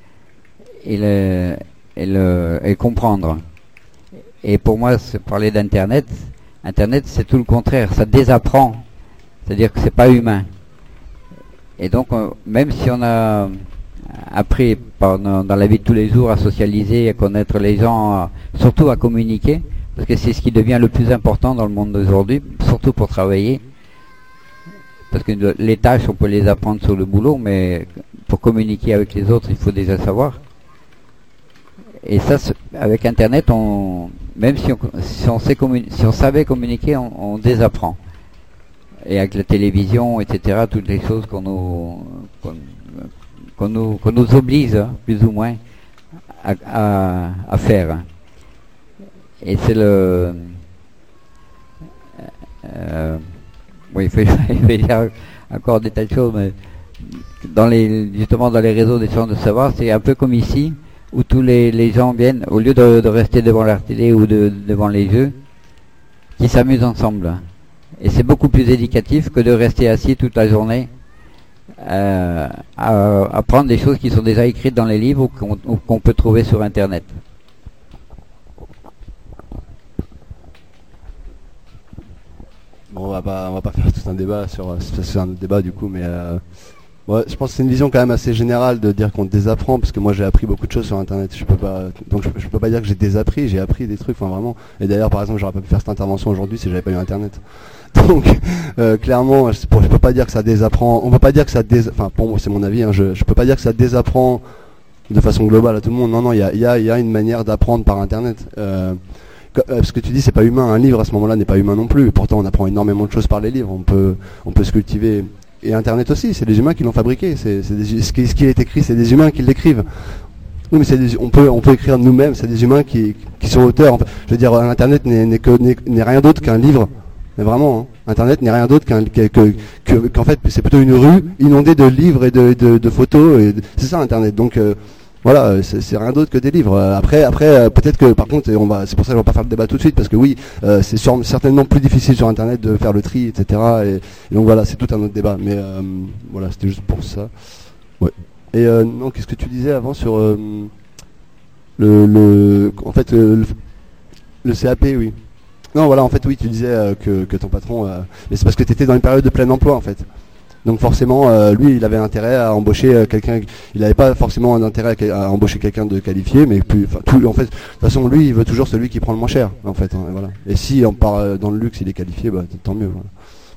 et comprendre. Et pour moi, parler d'Internet, Internet, c'est tout le contraire, ça désapprend. C'est-à-dire que c'est pas humain. Et donc, même si on a appris dans la vie de tous les jours à socialiser, à connaître les gens, surtout à communiquer, parce que c'est ce qui devient le plus important dans le monde d'aujourd'hui, surtout pour travailler. Parce que les tâches, on peut les apprendre sur le boulot, mais pour communiquer avec les autres, il faut déjà savoir. Et ça, avec Internet, même si on savait communiquer, on désapprend. Et avec la télévision, etc., toutes les choses qu'on nous oblige, hein, plus ou moins, à faire. Et c'est oui, il faut dire encore des tas de choses, mais justement dans les réseaux des sciences de savoir, c'est un peu comme ici, où tous les gens viennent, au lieu de rester devant la télé ou devant les jeux, qui s'amusent ensemble. Et c'est beaucoup plus éducatif que de rester assis toute la journée à apprendre des choses qui sont déjà écrites dans les livres ou qu'on peut trouver sur Internet. Bon, on va pas faire tout un débat sur c'est un autre débat du coup, mais ouais, je pense que c'est une vision quand même assez générale de dire qu'on désapprend, parce que moi j'ai appris beaucoup de choses sur Internet. Je peux pas dire que j'ai désappris, j'ai appris des trucs, enfin vraiment. Et d'ailleurs, par exemple, j'aurais pas pu faire cette intervention aujourd'hui si j'avais pas eu Internet. Donc clairement, je peux pas dire que ça désapprend. On peut pas dire que ça enfin pour moi c'est mon avis, hein, je peux pas dire que ça désapprend de façon globale à tout le monde. Non, il y a une manière d'apprendre par Internet. Ce que tu dis, c'est pas humain. Un livre à ce moment-là n'est pas humain non plus. Pourtant, on apprend énormément de choses par les livres. On peut se cultiver. Et Internet aussi, c'est des humains qui l'ont fabriqué. Ce qui est écrit, c'est des humains qui l'écrivent. Oui, mais on peut écrire nous-mêmes. C'est des humains qui sont auteurs. Enfin, je veux dire, Internet n'est rien d'autre qu'un livre. Mais vraiment, hein, Internet n'est rien d'autre qu'en fait, c'est plutôt une rue inondée de livres et de photos. Et c'est ça Internet. Donc voilà, c'est rien d'autre que des livres. Après, peut-être que par contre, c'est pour ça que je vais pas faire le débat tout de suite, parce que oui, c'est certainement plus difficile sur Internet de faire le tri, etc. Et donc voilà, c'est tout un autre débat. Mais voilà, c'était juste pour ça. Ouais. Et non, qu'est-ce que tu disais avant sur le CAP, oui. Non, voilà, en fait, oui, tu disais que ton patron, mais c'est parce que tu étais dans une période de plein emploi, en fait. Donc forcément, lui, il avait intérêt à embaucher quelqu'un. Il n'avait pas forcément un intérêt à embaucher quelqu'un de qualifié, mais en fait, de toute façon, lui, il veut toujours celui qui prend le moins cher, en fait. Hein, voilà. Et si on part dans le luxe, il est qualifié, bah, tant mieux. Voilà.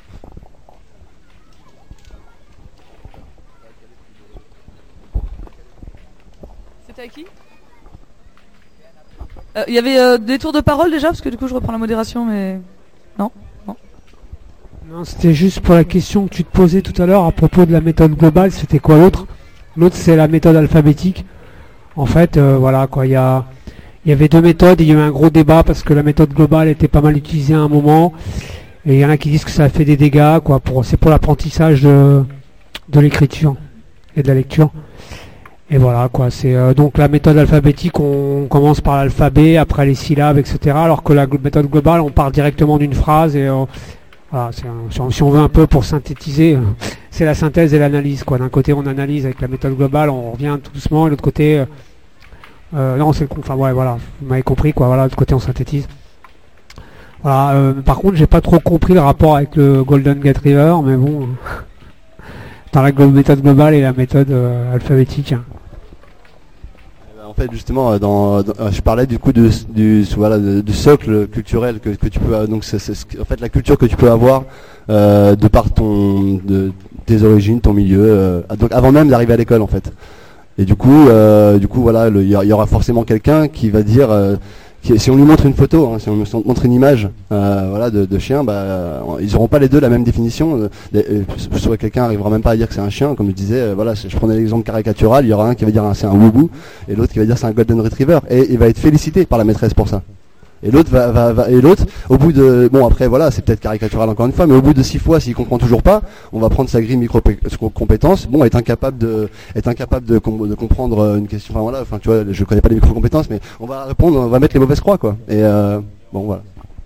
C'était à qui ? Il y avait des tours de parole déjà, parce que du coup, je reprends la modération, mais non. Non, c'était juste pour la question que tu te posais tout à l'heure à propos de la méthode globale. C'était quoi l'autre ? L'autre, c'est la méthode alphabétique. En fait, voilà quoi. Il y avait deux méthodes. Il y a eu un gros débat parce que la méthode globale était pas mal utilisée à un moment. Et il y en a qui disent que ça a fait des dégâts, quoi. C'est pour l'apprentissage de l'écriture et de la lecture. Et voilà quoi, c'est donc la méthode alphabétique, on commence par l'alphabet, après les syllabes, etc. Alors que la méthode globale, on part directement d'une phrase et voilà, si on veut un peu pour synthétiser, c'est la synthèse et l'analyse quoi. D'un côté on analyse avec la méthode globale, on revient tout doucement, et de l'autre côté, non c'est, enfin ouais voilà, vous m'avez compris quoi. Voilà, de l'autre côté on synthétise. Voilà. Par contre, j'ai pas trop compris le rapport avec le Golden Gate River, mais bon, dans la méthode globale et la méthode alphabétique. En fait, justement, je parlais du coup du socle culturel que tu peux. Donc, en fait la culture que tu peux avoir de par tes origines, ton milieu. Donc, avant même d'arriver à l'école, en fait. Et du coup, voilà, il y aura forcément quelqu'un qui va dire. Si on lui montre une photo, si on lui montre une image, voilà, de chien, ils n'auront pas les deux la même définition. Soit quelqu'un arrivera même pas à dire que c'est un chien, comme je disais. Voilà, je prenais l'exemple caricatural. Il y aura un qui va dire c'est un woubou, et l'autre qui va dire c'est un golden retriever, et il va être félicité par la maîtresse pour ça. Et l'autre et l'autre, au bout de, bon après voilà, c'est peut-être caricatural encore une fois, mais au bout de 6 fois, s'il comprend toujours pas, on va prendre sa grille micro-compétences, est incapable de comprendre une question, enfin tu vois, je connais pas les micro-compétences, mais on va répondre, on va mettre les mauvaises croix quoi. Et bon voilà.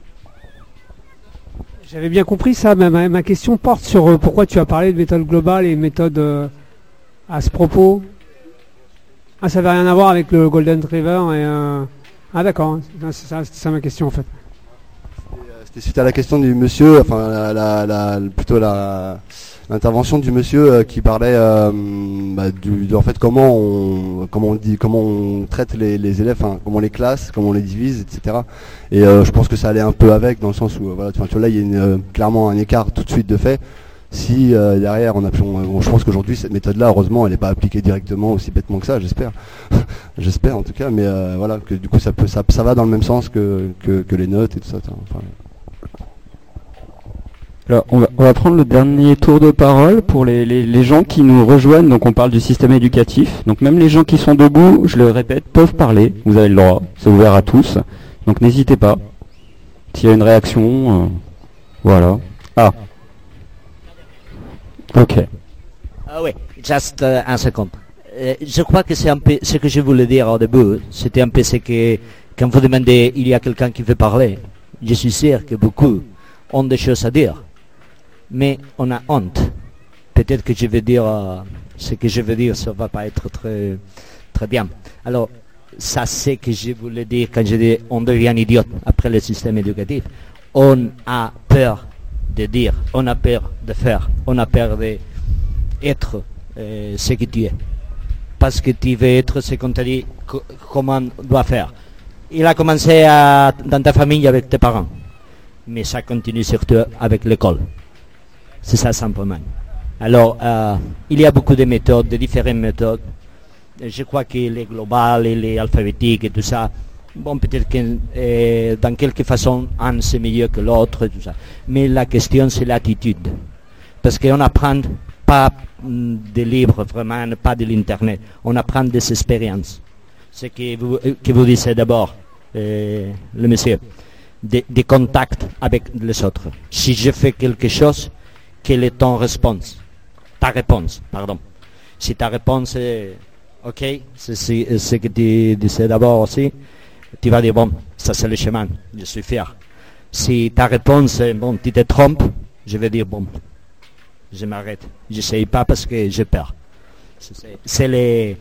J'avais bien compris ça, mais ma question porte sur pourquoi tu as parlé de méthode globale et méthode à ce propos. Ah, ça n'avait rien à voir avec le Golden Retriever et ah d'accord, c'est ça ma question en fait. C'était suite à la question du monsieur, enfin plutôt l'intervention du monsieur qui parlait en fait comment on traite les élèves, comment on les classe, comment on les divise, etc. Et je pense que ça allait un peu avec, dans le sens où voilà, tu vois là il y a clairement un écart tout de suite de fait. Si derrière je pense qu'aujourd'hui cette méthode-là, heureusement, elle n'est pas appliquée directement aussi bêtement que ça, j'espère. J'espère en tout cas, mais voilà, que du coup ça va dans le même sens que les notes et tout ça. Enfin. Alors on va prendre le dernier tour de parole pour les gens qui nous rejoignent. Donc on parle du système éducatif. Donc même les gens qui sont debout, je le répète, peuvent parler. Vous avez le droit, c'est ouvert à tous. Donc n'hésitez pas. S'il y a une réaction, voilà. Ah. Ok. Oui, juste un second. Je crois que c'est un peu ce que je voulais dire au début. C'était un peu ce que, quand vous demandez, il y a quelqu'un qui veut parler. Je suis sûr que beaucoup ont des choses à dire. Mais on a honte. Peut-être que je vais dire ce que je veux dire, ça va pas être très, très bien. Alors, ça c'est que je voulais dire quand je dis on devient idiote après le système éducatif. On a peur de dire, on a peur de faire, on a peur d'être ce que tu es. Parce que tu veux être ce qu'on t'a dit, comment on doit faire. Il a commencé dans ta famille avec tes parents, mais ça continue surtout avec l'école. C'est ça simplement. Alors, il y a beaucoup de méthodes, de différentes méthodes. Je crois que les globales et les alphabétiques et tout ça, bon, peut-être que dans quelque façon, un c'est mieux que l'autre, tout ça. Mais la question, c'est l'attitude. Parce qu'on n'apprend pas des livres, vraiment, pas de l'Internet. On apprend des expériences. Ce que vous disiez d'abord, le monsieur, des contacts avec les autres. Si je fais quelque chose, quelle est ton réponse? Ta réponse, pardon. Si ta réponse est OK, c'est ce que tu disais d'abord aussi, tu vas dire, bon, ça c'est le chemin, je suis fier. Si ta réponse est, bon, tu te trompes, je vais dire, bon, je m'arrête. Je n'essaye pas parce que j'ai peur. C'est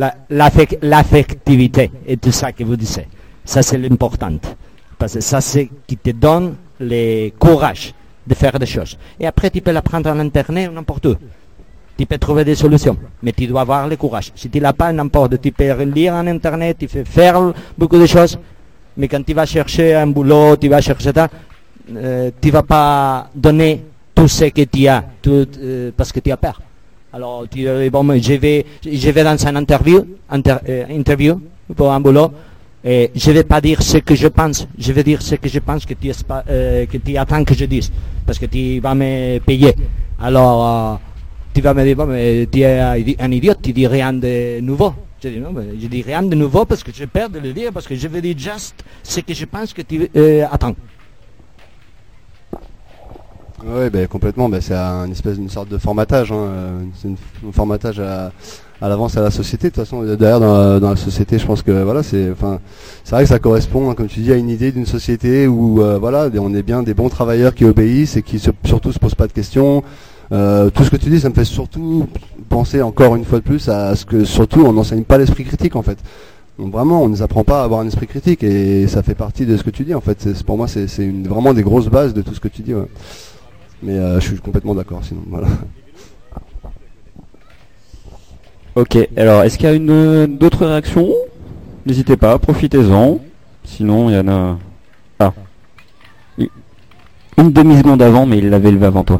l'affectivité et tout ça que vous disiez. Ça c'est l'important. Parce que ça c'est qui te donne le courage de faire des choses. Et après tu peux l'apprendre à l'internet ou n'importe où. Tu peux trouver des solutions, mais tu dois avoir le courage. Si tu l'as pas, n'importe, tu peux lire en internet, tu peux faire beaucoup de choses, mais quand tu vas chercher un boulot, tu vas chercher ça, tu vas pas donner tout ce que tu as, parce que tu as peur. Alors tu dis, bon, je vais dans une interview pour un boulot, et je vais pas dire ce que je pense, je vais dire ce que je pense que tu attends que je dise, parce que tu vas me payer. Alors, tu vas me dire, bon, mais tu es un idiote, tu dis rien de nouveau. Je dis non, mais je dis rien de nouveau parce que j'ai peur de le dire, parce que je vais dire juste ce que je pense que tu attends. Oui, complètement. C'est une sorte de formatage. C'est un formatage à l'avance à la société. De toute façon, derrière dans la société, je pense que voilà, c'est vrai que ça correspond, comme tu dis, à une idée d'une société où voilà, on est bien des bons travailleurs qui obéissent et qui surtout se posent pas de questions. Tout ce que tu dis, ça me fait surtout penser encore une fois de plus à ce que surtout on n'enseigne pas l'esprit critique en fait. Donc vraiment, on ne nous apprend pas à avoir un esprit critique et ça fait partie de ce que tu dis en fait. Pour moi, c'est vraiment des grosses bases de tout ce que tu dis. Ouais. Mais je suis complètement d'accord. Sinon, voilà. Ok. Alors, est-ce qu'il y a d'autres réactions? N'hésitez pas, profitez-en. Sinon, il y en a. Ah. Une demi-seconde avant, mais il l'avait levé avant toi.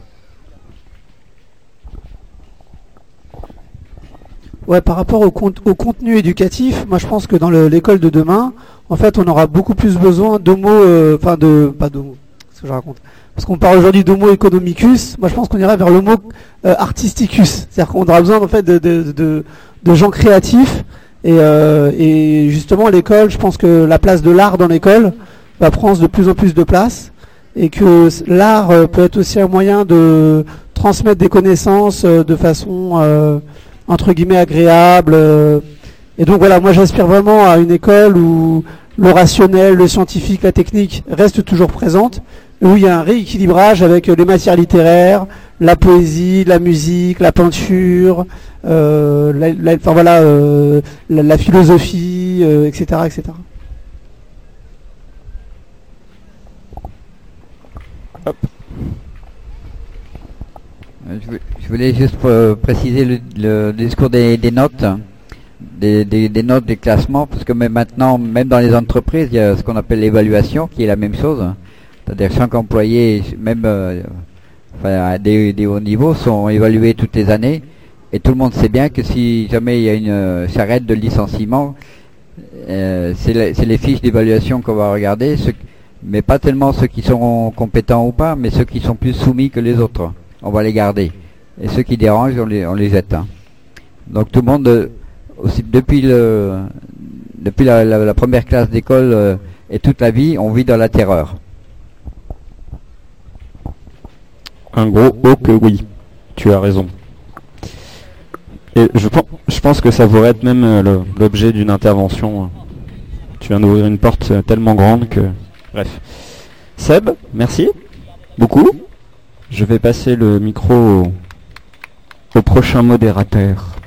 Ouais, par rapport au contenu éducatif, moi je pense que dans l'école de demain, en fait, on aura beaucoup plus besoin d'homo, pas d'homo, ce que je raconte. Parce qu'on parle aujourd'hui d'homo economicus, moi je pense qu'on ira vers l'homo artisticus. C'est-à-dire qu'on aura besoin en fait de gens créatifs et justement l'école, je pense que la place de l'art dans l'école va prendre de plus en plus de place et que l'art peut être aussi un moyen de transmettre des connaissances de façon entre guillemets agréable. Et donc voilà, moi j'aspire vraiment à une école où le rationnel, le scientifique, la technique restent toujours présentes, où il y a un rééquilibrage avec les matières littéraires, la poésie, la musique, la peinture, la philosophie, etc., etc. Hop. Je voulais juste préciser le discours des notes, des notes, des classements, parce que maintenant, même dans les entreprises, il y a ce qu'on appelle l'évaluation, qui est la même chose. C'est-à-dire que chaque employé, même à des hauts niveaux, sont évalués toutes les années. Et tout le monde sait bien que si jamais il y a une charrette de licenciement, c'est les fiches d'évaluation qu'on va regarder, mais pas tellement ceux qui sont compétents ou pas, mais ceux qui sont plus soumis que les autres. On va les garder. Et ceux qui dérangent, on les jette. Donc tout le monde, aussi depuis la première classe d'école et toute la vie, on vit dans la terreur. Un gros « oh que oui », tu as raison. Et je pense que ça pourrait être même l'objet d'une intervention. Tu viens d'ouvrir une porte tellement grande que... Bref. Seb, merci beaucoup. Je vais passer le micro au prochain modérateur.